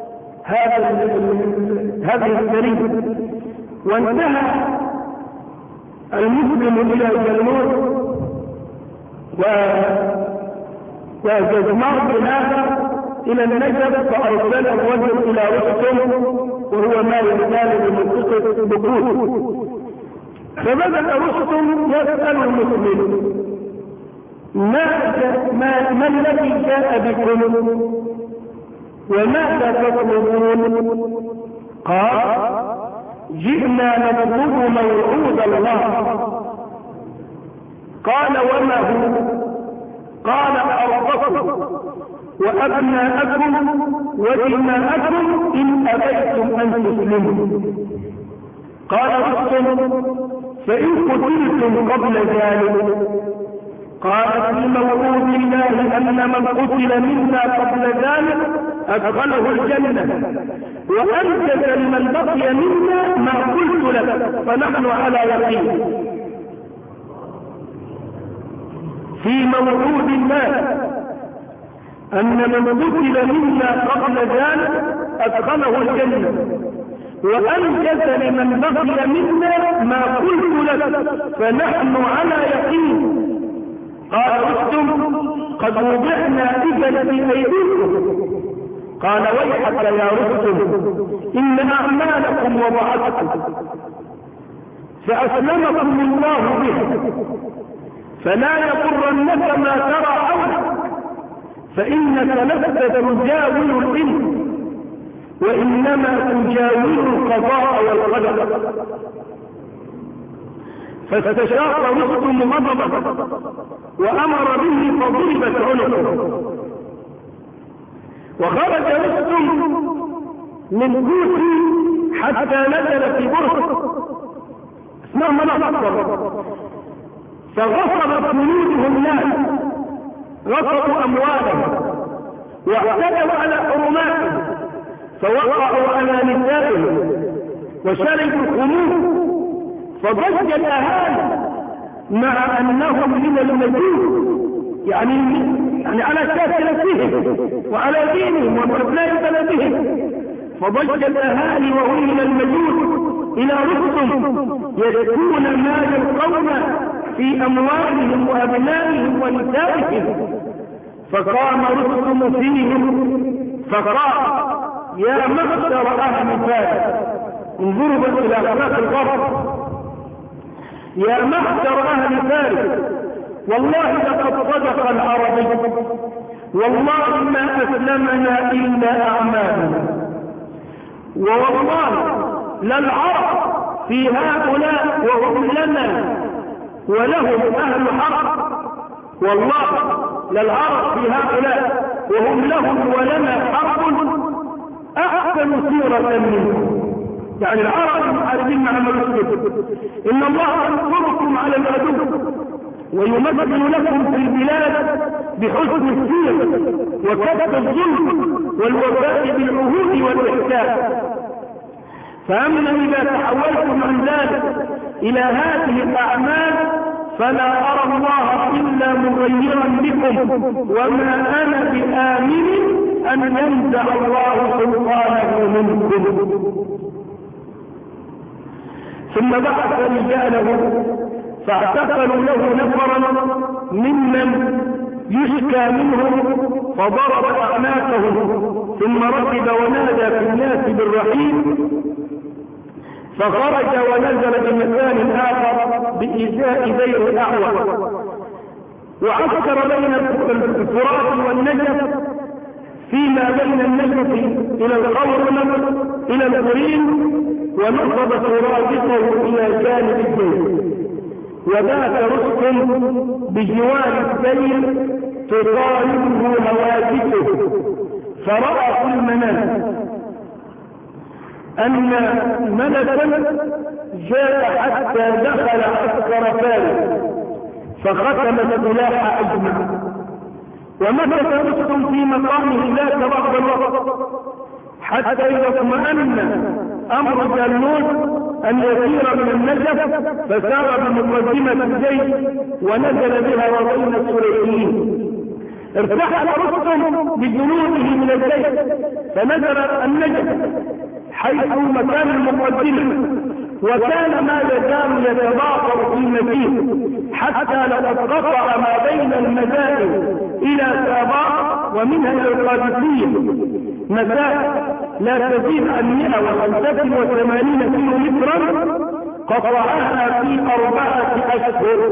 هذه السرية، وانتهى المسلم إلى جالوت وجزمار هذا إلى النجف، فأرسل الرجل إلى رستم وهو ما يزال بمنطقة بكوت، فبدأ رستم يسأل المسلمين: ما الذي جاء بكم وماذا تطلبون؟ قال: جئنا نطلب موعود الله. قال: وما هو؟ قال: أرضكم وأبناءكم ودماءكم إن أبيتم أن تسلموا. قال رستم: فإن قتلتم قبل ذلك؟ قال: في موعود الله أن من قتل منا قبل ذلك أدخله الجنة، وأنجز لمن بقي منا ما قلت لك، فنحن على يقين. في موعود الله أن من قتل منا قبل ذلك أدخله الجنة، وأنجز لمن بقي منا ما قلت لك، فنحن على يقين. قال رستم: قد وضعنا إذا في أيديكم. قال: ويحك يا رستم، إن أعمالكم وضعتكم فأسلمكم الله به، فلا يضرنك ما ترى حولك، فإنك لست تجاوز الإنس وإنما تجاوز القضاء والقدر. فاستشاق رستم غضبا وأمر به فضربت عنقه، وخرج رستم من كوس حتى نزل في برص اسمه منصر، فغصبت جنودهم الناس، غصبوا أموالهم واعتدوا على حرماتهم، فوقعوا على نسائهم وشربوا الخمور، فضج الأهالي مع أنهم من المجوس، يعني على شاكلتهم وعلى دينهم وأبناء بلدهم، فضج الأهالي وهم من المجوس إلى رستم يشكون ما يلقون في أموالهم وأبنائهم ونسائهم، فقام رستم فيهم فقال: يا معشر أهل فارس، انظروا إلى أخلاق الغرب، يا معشر أهل فارس، والله لقد صدق العربي، والله ما أسلمنا إلا أعمالنا، ووالله للعرب في هؤلاء وهم لنا ولهم أهل حق، والله للعرب في هؤلاء وهم لهم ولنا حق أحسن سيرة منهم. يعني العرب المحاربين مع المسلمين، إن الله ينصركم على العدو ويمثل لكم في البلاد بحسن السير وكف الظلم والوفاء بالعهود والإحسان. فأما إذا تحولتم عن ذلك إلى هذه الأعمال فلا أرى الله إلا مغيرا بكم، وما أنا بآمن أن ينزع الله سلطانه منكم. ثم بعث رجاله فاعتقلوا له نفرا ممن يشكى منهم فضرب أعناقهم، ثم ركب ونادى في الناس بالرحيم، فخرج ونزل بمكان آخر بإزاء بئر الأعور، وعسكر بين الفرات والنجف فيما بين النجف إلى القورم إلى القرين، ونصب سرادقه إلى جانب الجيش، وبات رستم بجوار السيل تطالبه هواتفه، فرأى في المنام أن ملكا جاء حتى دخل عسكر فارس فختم السلاح أجمع، ومكث رستم في مقامه ذات بعض الوقت حتى إذا اطمأن أمر جالوت أن يسير من النجف، فسار بمقدمة الجيش ونزل بها وبين السليميين. ارتحل رستم بجنوده من الجيش فنزل النجف حيث مكان المقدمة، وكان ما يزال يتباطر في المسير حتى لقد قطع ما بين المدائن إلى ساباق ومنها إلى القادسية مسافة لا تزيد عن 185 كيلو مترا، قطعها في 4 أشهر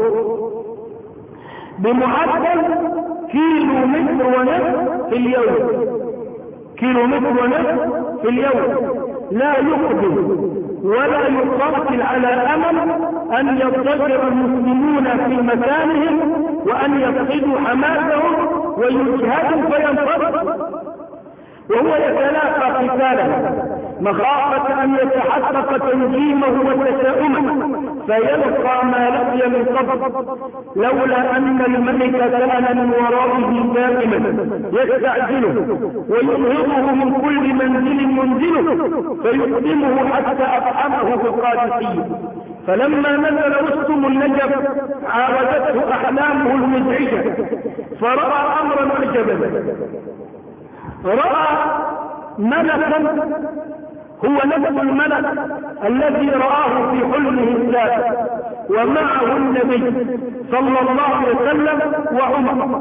بمعدل كيلومتر ونصف في اليوم، كيلومتر ونصف في اليوم. لا يقدم ولا يقاتل على أمل أن يضطر المسلمون في مكانهم وأن يفقدوا حماسهم ويجهدوا فينفضوا، وهو يتلاقى قتاله مخافة أن يتحقق تنجيمه وتشاؤمه فيلقى ما لقي من قبل، لولا أن الملك كان من ورائه دائما يستعجله وينهضه من كل منزل منزله فيقدمه حتى أطعمه في القادسية. فلما نزل رستم النجف عاودته أحلامه المزعجة فرأى أمرا عجبا، رأى ملكا هو نفس الملك الذي رآه في حلمه السابق، ومعه النبي صلى الله عليه وسلم وعمر،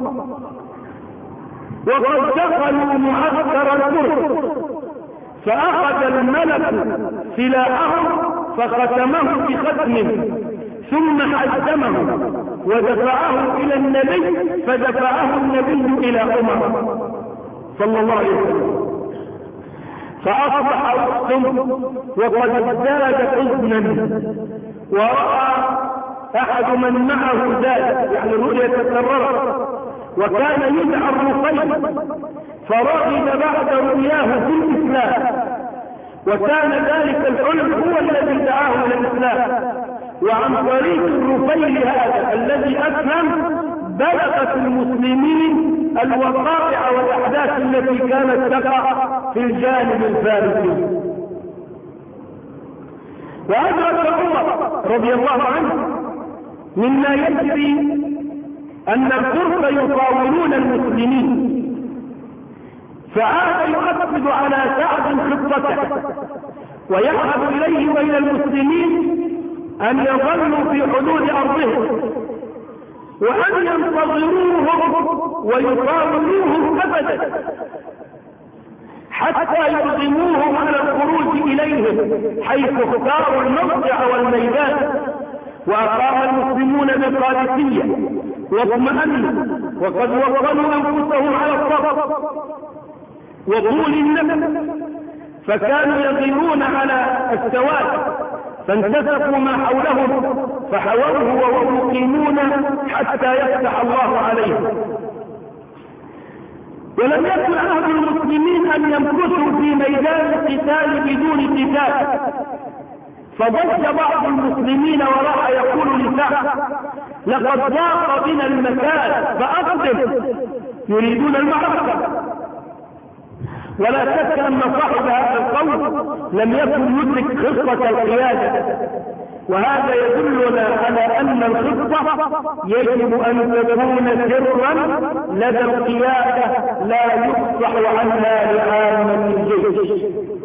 وقد دخلوا معسكر الكفر، فأخذ الملك سلاحه فختمه بختم ثم حزمه ودفعه إلى النبي فدفعه النبي إلى عمر صلى الله عليه وسلم، فأصبح رستم وقد ازداد حزنا ورأى أحد من معه ذلك، يعني الرؤيا تكررت، وكان يدعى الرقي، فرغب بعد رؤياه في الإسلام، وكان ذلك الحلم هو الذي دعاه إلى الإسلام. وعن طريق الرقي هذا الذي أسلم بلغت المسلمين الوقائع والأحداث التي كانت تقع في الجانب الفارسي. وأدرك عمر رضي الله عنه مما يجري أن الفرس يطاولون المسلمين، فعاد يؤكد على سعد خطته ويذهب إليه وإلى المسلمين أن يظلوا في حدود أرضهم، وأن ينتظروهم ويطاولوهم أبدا حتى يرغموهم على الخروج إليهم حيث اختاروا الموضع والميدان. وأقام المسلمون بقادسية واطمأنوا، وقد وصلوا أنفسهم على الصف وطول النفس، فكانوا يغيرون على السواد، فانتسفوا ما حولهم فحووه وهم مقيمون حتى يفتح الله عليهم. ولم يكن عهد المسلمين أن يمكثوا في ميدان القتال بدون قتال، فضج بعض المسلمين وراح يقول لسعد: لقد ضاق بنا المكان فأقدم، يريدون المعركة. ولا شك أن صاحب هذا القول لم يكن يدرك خطة القيادة، وهذا يدلنا على أن الخطة يجب أن تكون سرا لدى القيادة لا يفصح عنها لعامة الجيش.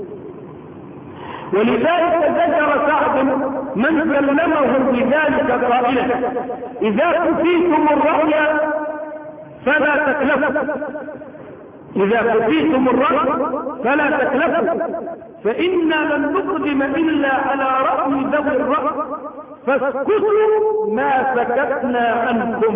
ولذلك زجر سعد من كلمه بذلك قائلا: إذا كفيتم الرأي فلا تكلفوا، إذا كفيتم الرأي فلا تكلفوا، فإنا لن نقدم إلا على رأي ذوي الرأي، فاسكتوا ما سكتنا عنكم.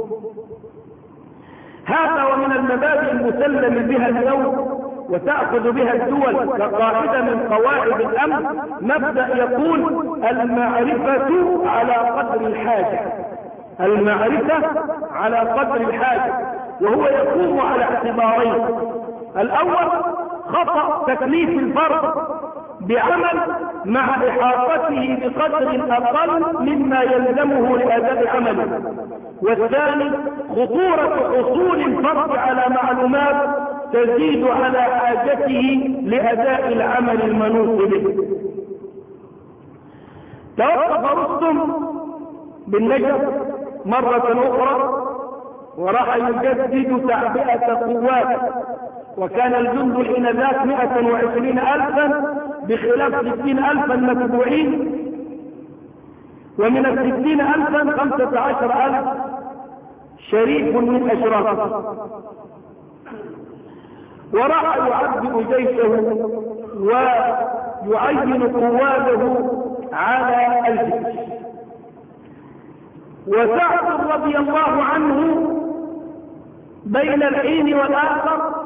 هذا ومن المبادئ المسلم بها اليوم وتأخذ بها الدول كقاعدة من قواعد الأمن مبدأ يقول: المعرفة على قدر الحاجة، المعرفة على قدر الحاجة، وهو يقوم على اعتبارين: الأول خطأ تكليف الفرد بعمل مع إحاطته بقدر أقل مما يلزمه لأداء عمله، والثاني خطورة حصول الفرد على معلومات تزيد على حاجته لأداء العمل المنوط به. توقف رستم بالنجف مرة أخرى وراح يجدد تعبئة قوات، وكان الجند حينذاك 120,000 بخلاف 60,000 المتبوعين، ومن 60,000 15,000 شريك من أشرافه. وراح يعبئ جيشه ويعين قواده على الجيش. وسعد رضي الله عنه بين الحين والآخر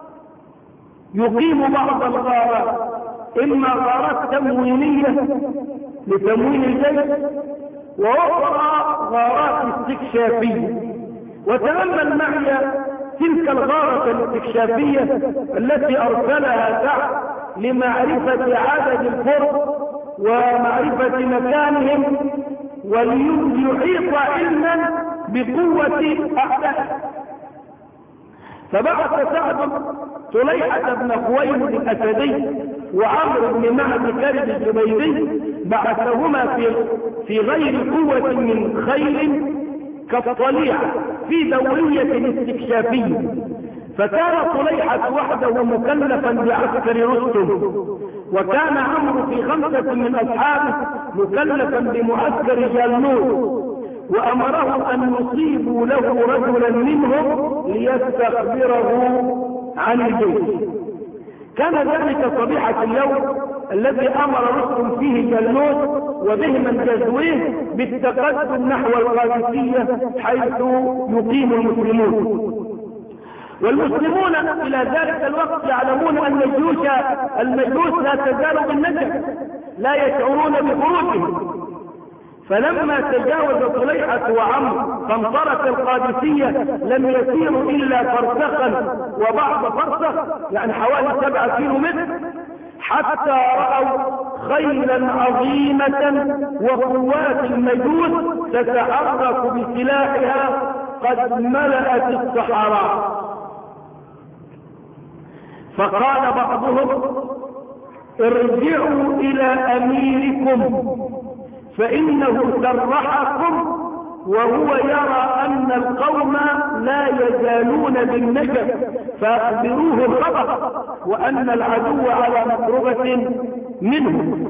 يقيم بعض الغارات، إما غارات تموينية لتموين الجيش، وأخرى غارات استكشافية. وتأمل معي تلك الغارة الاستكشافية التي أرسلها سعد لمعرفة عدد الفرس ومعرفة مكانهم وليحيط علما بقوة أعدائه. فبعث سعد طليحة بن خويلد الأسدي وعمرو بن معد كرب الزبيدي، بعثهما في غير قوة من خيل كالطليعة في دورية استكشافية. فكان طليحة وحده مكلفا بعسكر رستم، وكان عمرو في 5 من أصحابه مكلفا بمعسكر جالنور، وأمره أن يصيبوا له رجلا منهم ليستخبره عن الجيش. كان ذلك صبيحة اليوم الذي أمر رستم فيه جالنور وبه من جزويه بالتقدم نحو القادسية حيث يقيم المسلمون. والمسلمون إلى ذلك الوقت يعلمون أن المجوس لا تزال بالنجم، لا يشعرون بخروجهم، فلما تجاوز طليحة وعمرو فانطلق القادسية لم يسيروا إلا فرسخا وبعض فرسخ، يعني حوالي 7 كيلومتر، حتى رأوا خيلا عظيمة وقوات المجوس تتحرك بسلاحها قد ملأت الصحراء. فقال بعضهم: ارجعوا إلى أميركم فإنه سرحكم وهو يرى أن القوم لا يزالون بالنجف، فأخبروه الخبر وأن العدو على مقربة منه.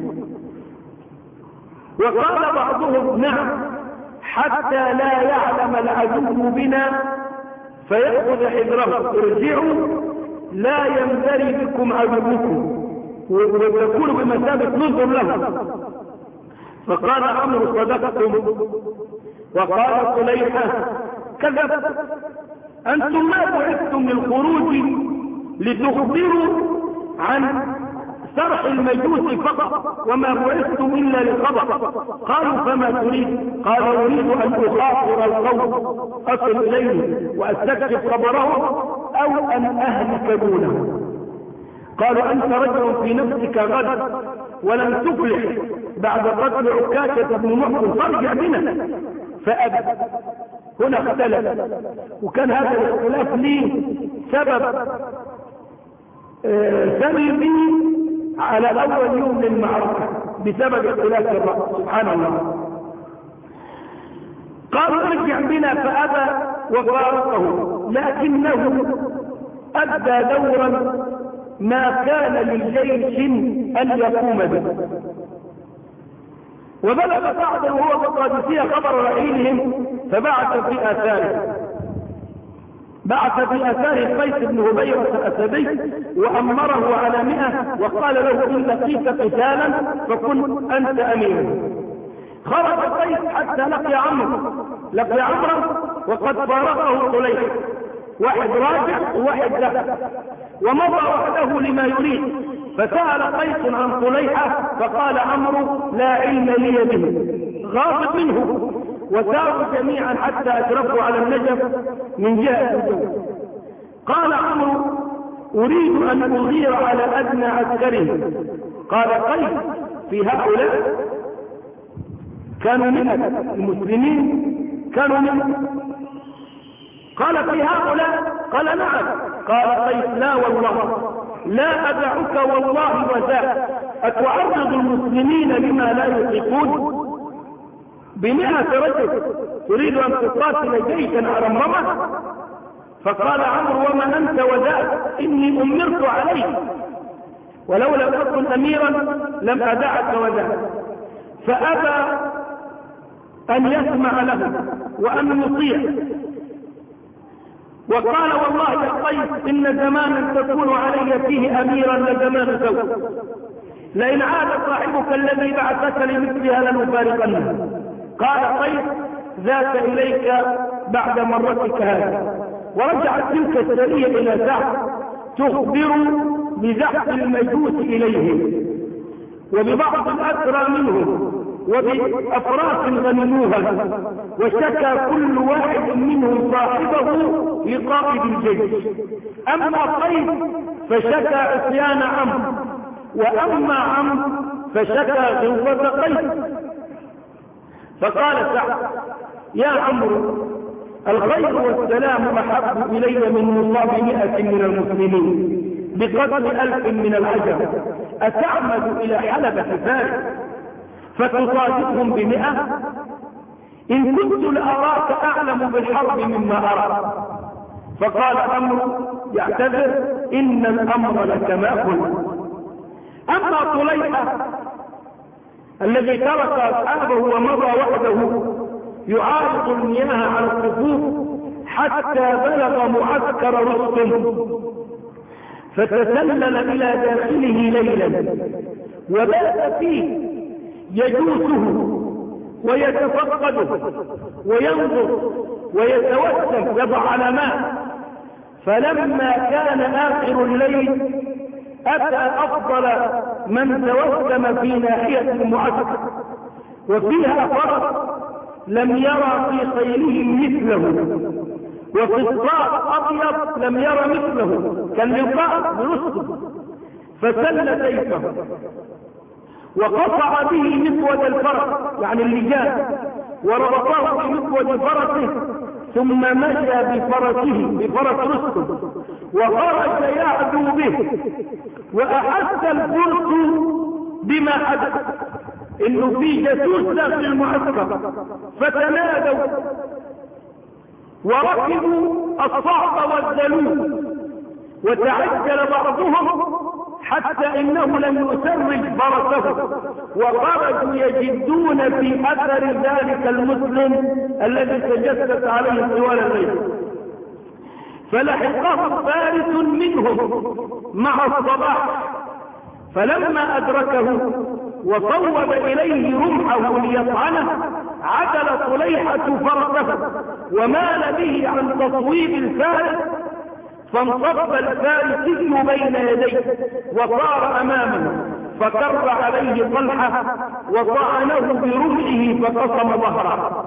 وقال بعضهم: نعم، حتى لا يعلم العدو بنا فيأخذ حذره، ارجعوا لا ينبري بكم عدوكم وتكونوا بمثابة نظر له. فقال عمرو: صدقتم. وقال طليحة: كذبت، أنتم ما بعثتم للخروج لتخبروا عن سرح المجوس فقط، وما بعثتم إلا للخبر. قالوا: فما تريد؟ قال: أريد أن أخاطر القوم أصل إليه وأستكشف خبره أو أن أهلك دونه. قالوا: أنت رجل في نفسك غد ولن تفلح بعد قتل عكاشة بن محصن، فارجع بنا. فأبى. هنا اختلف، وكان هذا الاختلاف ليه سبب سمي به على أول يوم للمعركة بسبب اختلاف الرأي. سبحان الله. قالوا: ارجع بنا، فأبى وفارقه، لكنه أدى دورا ما كان للجيش أن يقوم به. وبلغ سعد وهو بالقادسية خبر رحيلهم فبعث في آثاره. بعث في آثاره قيس بن هبيرة الأسدي وأمره على 100 وقال له: إن لقيت قتالا فكن أنت أميرا. خرج قيس حتى لقي عمرو وقد فارقه طليحة، واحد راجع وواحد ذهب، ومضى وحده لما يريد. فسأل قيس عن طليحة فقال عمرو: لا علم لي به، غاضب منه. وساروا جميعا حتى أشرفوا على النجف من جهة الجو. قال عمرو: أريد أن أغير على أدنى عسكرهم. قال قيس: في هؤلاء كانوا من المسلمين كانوا من. قال: في هؤلاء؟ قال: نعم. قال قيس: لا والله لا أدعك والله وذاك، أتعرض المسلمين لما لا يطيقون؟ ب100 رجل تريد أن تقاتل جيشا على امرمة؟ فقال عمرو: وما أنت وذاك؟ إني أمرت عليك، ولو لم أكن أميرا لم أدعك وذاك. فأبى أن يسمع له وأن يطيع. وقال: والله يا قيس إن زمانا تكون علي فيه أميرا لزمان سوء، لئن عاد صاحبك الذي بعثك لمثلها لنفارقنه. قال قيس: ذاك إليك بعد مرتك هذا. ورجعت تلك السرية إلى سعد تخبر بزحف المجوس إليهم وببعض الأسرى منهم وبأفراس غنموها، وشكى كل واحد منهم صاحبه لقائد الجيش. أما قيس فشكى عصيان عمرو، وأما عمرو فشكى غلظة قيس. فقال سعد: يا عمرو، الخير والسلام أحب إلي من مصاب 100 من المسلمين بقتل 1000 من العجم. أتعمد إلى حلبة فارس فتصادقهم ب100؟ إن كنت لأراك أعلم بالحرب مما أرى. فقال عمرو يعتذر: إن الأمر لكما قلت. أما طليحة الذي ترك أصحابه ومضى وحده يعارض المياه على الصفوف حتى بلغ معسكر رستم، فتسلل إلى داخله ليلا وبات فيه يجوسه ويتفقده وينظر ويتوسم، يضع علامات. فلما كان آخر الليل أتى أفضل من توسم في ناحية المعسكر وفيها فرس لم يرى في خيلهم مثله، وفي الصاع أبيض لم يرى مثله كاللقاء برسل، فسل سيفه وقطع به مقود الفرس يعني اللجام، وربطه بمقود فرسه، ثم مشى بفرس رستم وخرج يعدو به. وأحس الفرس بما حدث، انه في جاسوس داخل المعسكر، فتنادوا وركبوا الصعب والذلول، وتعجل بعضهم حتى انه لم يسرج فرسه، وخرجوا يجدون في اثر ذلك المسلم الذي تجسس عليه طوال الليل. فلحقه فارس منهم مع الصباح، فلما ادركه وصوب اليه رمحه ليطعنه، عدل طليحة فرسه ومال به عن تصويب الفارس، فانصب الفارسي بين يديه وصار امامه، فكر عليه طلحة وطعنه برمحه فقسم ظهره،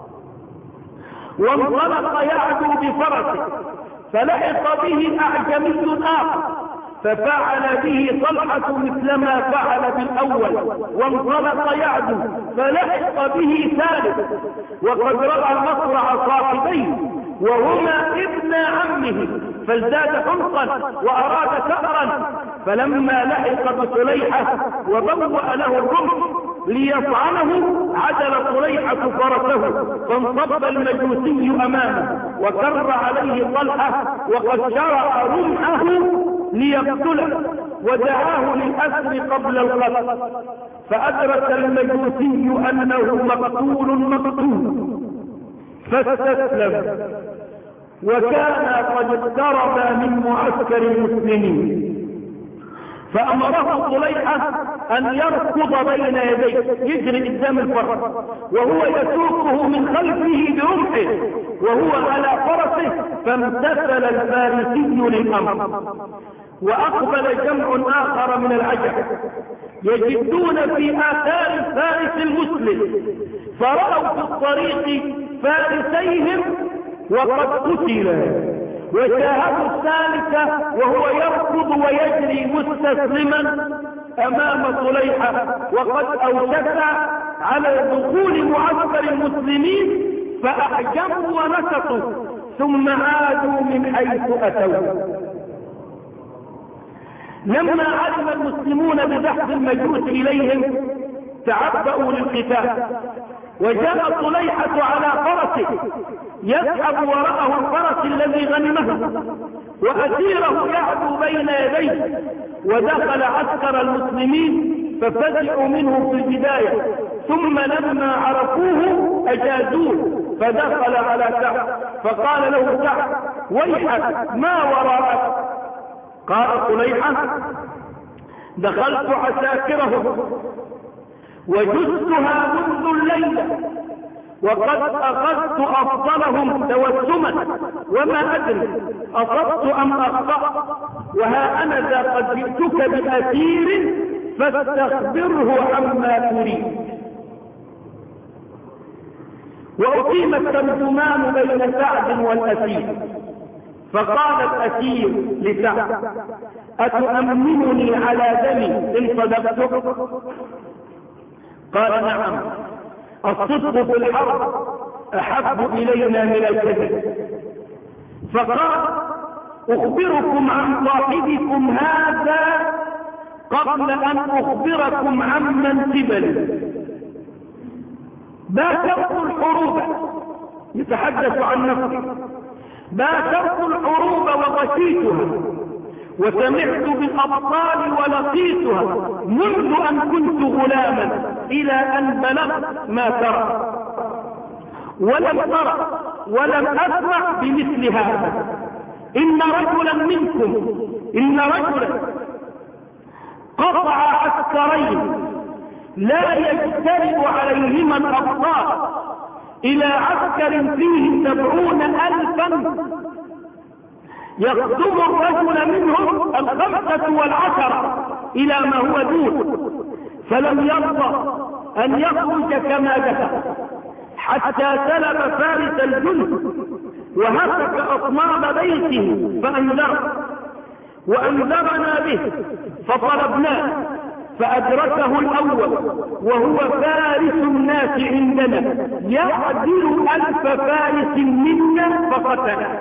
وانطلق يعدو بفرسه، فلحق به اعجمي اخر، ففعل به طلحة مثلما فعل بالاول، وانطلق يعدو فلحق به ثالث، وقد رأى مصرع صاحبيه وهما ابن عمه، فازداد حمقا واراد ثأرا، فلما لحق بطليحة وبوأ له الرمح ليطعنه، عدل طليحة فرسه، فانصب المجوسي امامه وكر عليه طلحة وقد شرع رمحه ليقتله، ودعاه للأسر قبل القتل، فأدرك المجوسي أنه مقتول فاستسلم، وكان قد اقترب من معسكر المسلمين، فأمره طليحة أن يركض بين يديه يجري قدام الفرس، وهو يسوقه من خلفه برمحه وهو على فرسه، فامتثل الفارسي للأمر. وأقبل جمع آخر من العجم يجدون في آثار الفارس المسلم، فرأوا في الطريق فارسيهم وقد قتلا، وشاهدوا الثالث وهو يركض ويجري مستسلما أمام طليحة، وقد أوشك على دخول معسكر المسلمين، فأحجموا ونسقوا ثم عادوا من حيث أتوا. لما علم المسلمون ببحث المجوس إليهم تعبأوا للقتال، وجاء طليحة على فرسه يسحب وراءه الفرس الذي غنمه، وأسيره يعدو بين يديه، ودخل عسكر المسلمين ففزعوا منه في البداية، ثم لما عرفوه أجازوه، فدخل على سعد فقال له سعد: ويحك ما وراءك؟ قال طليحة: دخلت عساكرهم وجزتها منذ الليلة، وقد أخذت أفضلهم توسما، وما أدري أصبت أم أخطأت، وها أنا ذا قد جئتك بأسير فاستخبره عما تريد. وأقيم الترجمان بين سعد والأسير، فقال الأسير لسعد: أتؤمنني على دمي إن صدقتك؟ قال: نعم، الصدق في الحرب أحب إلينا من الكذب. فقال: أخبركم عن صاحبكم هذا قبل أن أخبركم عمن قبل. باشرت الحروب، يتحدث عن نفسه: باشرت الحروب وغشيتها، وسمعت بالأبطال ولقيتها منذ أن كنت غلاما إلى أن بلغت ما ترى، ولم ترى ولم أسمع بمثل هذا. إن رجلا منكم، إن رجلا قطع عسكرين لا يجترئ عليهما الأبطال إلى عسكر فيه 70,000 يقدم الرجل منهم 15 إلى ما هو دون، فلم يرضى أن يخرج كما دخل، حتى سلب فارس الجند وهتك أصنام بيته وأنذرنا به فطلبناه فأدركه الأول وهو فارس الناس عندنا يعدل 1000 فارس منا فقتله،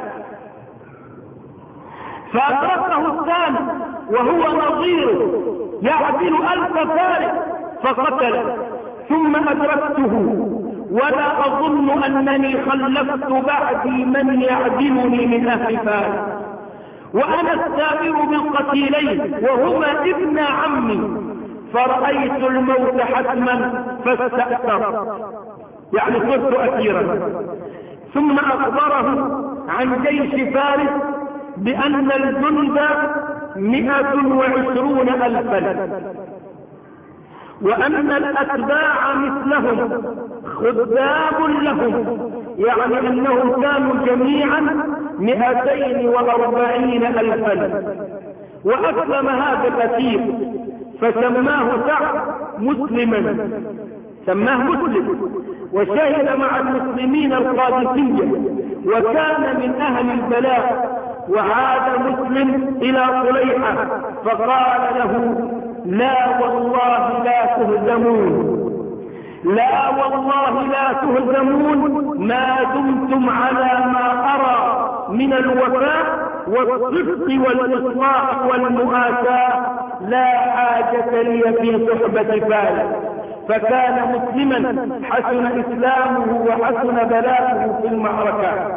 فأدركه الثاني وهو نظيره يعدل 1000 فارس فقتله، ثم أدركته ولا أظن أنني خلفت بعدي من يعدلني من أهل فارس، وأنا السائر بالقتيلين وهما ابن عمي، فرأيت الموت حتما فاستأثر، يعني صرت أسيرا. ثم أخبره عن جيش فارس بأن الجند 120,000 وأن الأتباع مثلهم خدام لهم، يعني أنهم كانوا جميعا 240,000. وأسلم هذا الأسير فسماه سعد مسلما، سماه مسلم، وشهد مع المسلمين القادسية وكان من أهل البلاء. وعاد مسلم إلى طليحة فقال له: لا والله لا تهزمون، لا والله لا تهزمون ما دمتم على ما أرى من الوفاء والصدق والإصلاح والمؤاساة، لا حاجة لي في صحبة فارس. فكان مسلما حسن إسلامه وحسن بلاءه في المعركة.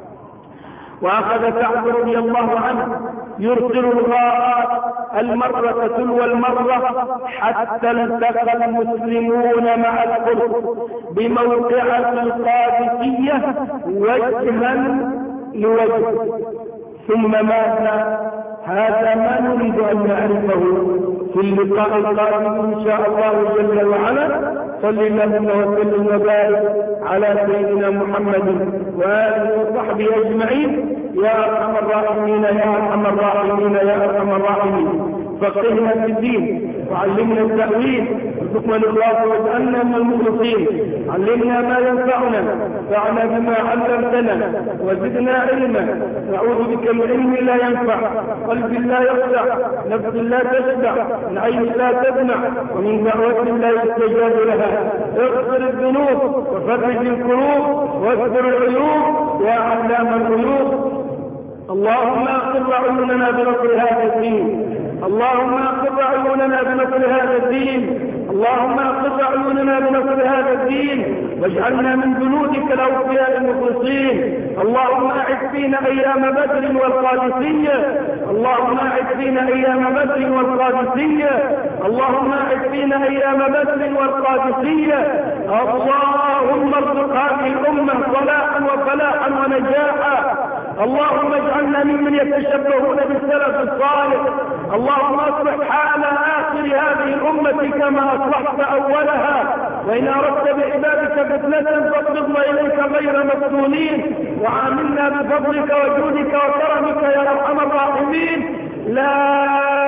وأخذ سعد رضي الله عنه يرسل الغارات المرة تلو المرة حتى التقى المسلمون مع الفرس بموقعة القادسية وجها لوجه. ثم ماذا؟ هذا ما نريد أن نعرفه في اللقاء القادم إن شاء الله جل وعلا. صل اللهم وسلم وبارك على سيدنا محمد وآله وصحبه أجمعين. يا أرحم الراحمين يا أرحم الراحمين يا أرحم الراحمين، فقهنا في الدين وعلمنا التأويل وارزقنا الإخلاص واجعلنا من المخلصين. علمنا ما ينفعنا وانفعنا بما علمتنا وزدنا علما. نعوذ بك من علم لا ينفع، قلب لا يخشع، نفس لا تشبع، من عين لا تدمع، ومن دعوة لا يستجاب لها. اغفر الذنوب وفرج الكروب واستر العيوب يا علام الغيوب. اللهم اقر عيوننا بنصر هذا الدين، اللهم اقر عيوننا بنصر هذا الدين، اللهم اقر عيوننا بنصر هذا الدين، واجعلنا من جنودك الاوفياء المخلصين. اللهم اعد فينا ايام بدر والقادسيه، اللهم اعد فينا ايام بدر والقادسيه، اللهم اعد فينا ايام بدر والقادسيه. اللهم ارزق هذه الامه صلاحا وفلاحا ونجاحا. اللهم اجعلنا ممن يتشبهون بالسلف الصالح. اللهم اصلح حال آخر هذه الأمة كما أصلحت أولها. وإن أردت بعبادك فتنة فاقبضنا إليك غير مفتونين، وعاملنا بفضلك وجودك وكرمك يا أرحم الراحمين. لا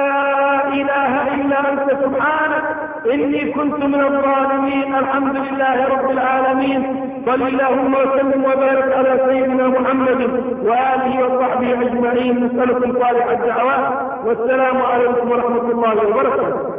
إله إلا أنت سبحانك إني كنت من الظالمين. الحمد لله رب العالمين. صل اللهم وسلم وبارك على سيدنا محمد وآله وصحبه أجمعين. نسألكم صالح الدعوات، والسلام عليكم ورحمة الله وبركاته.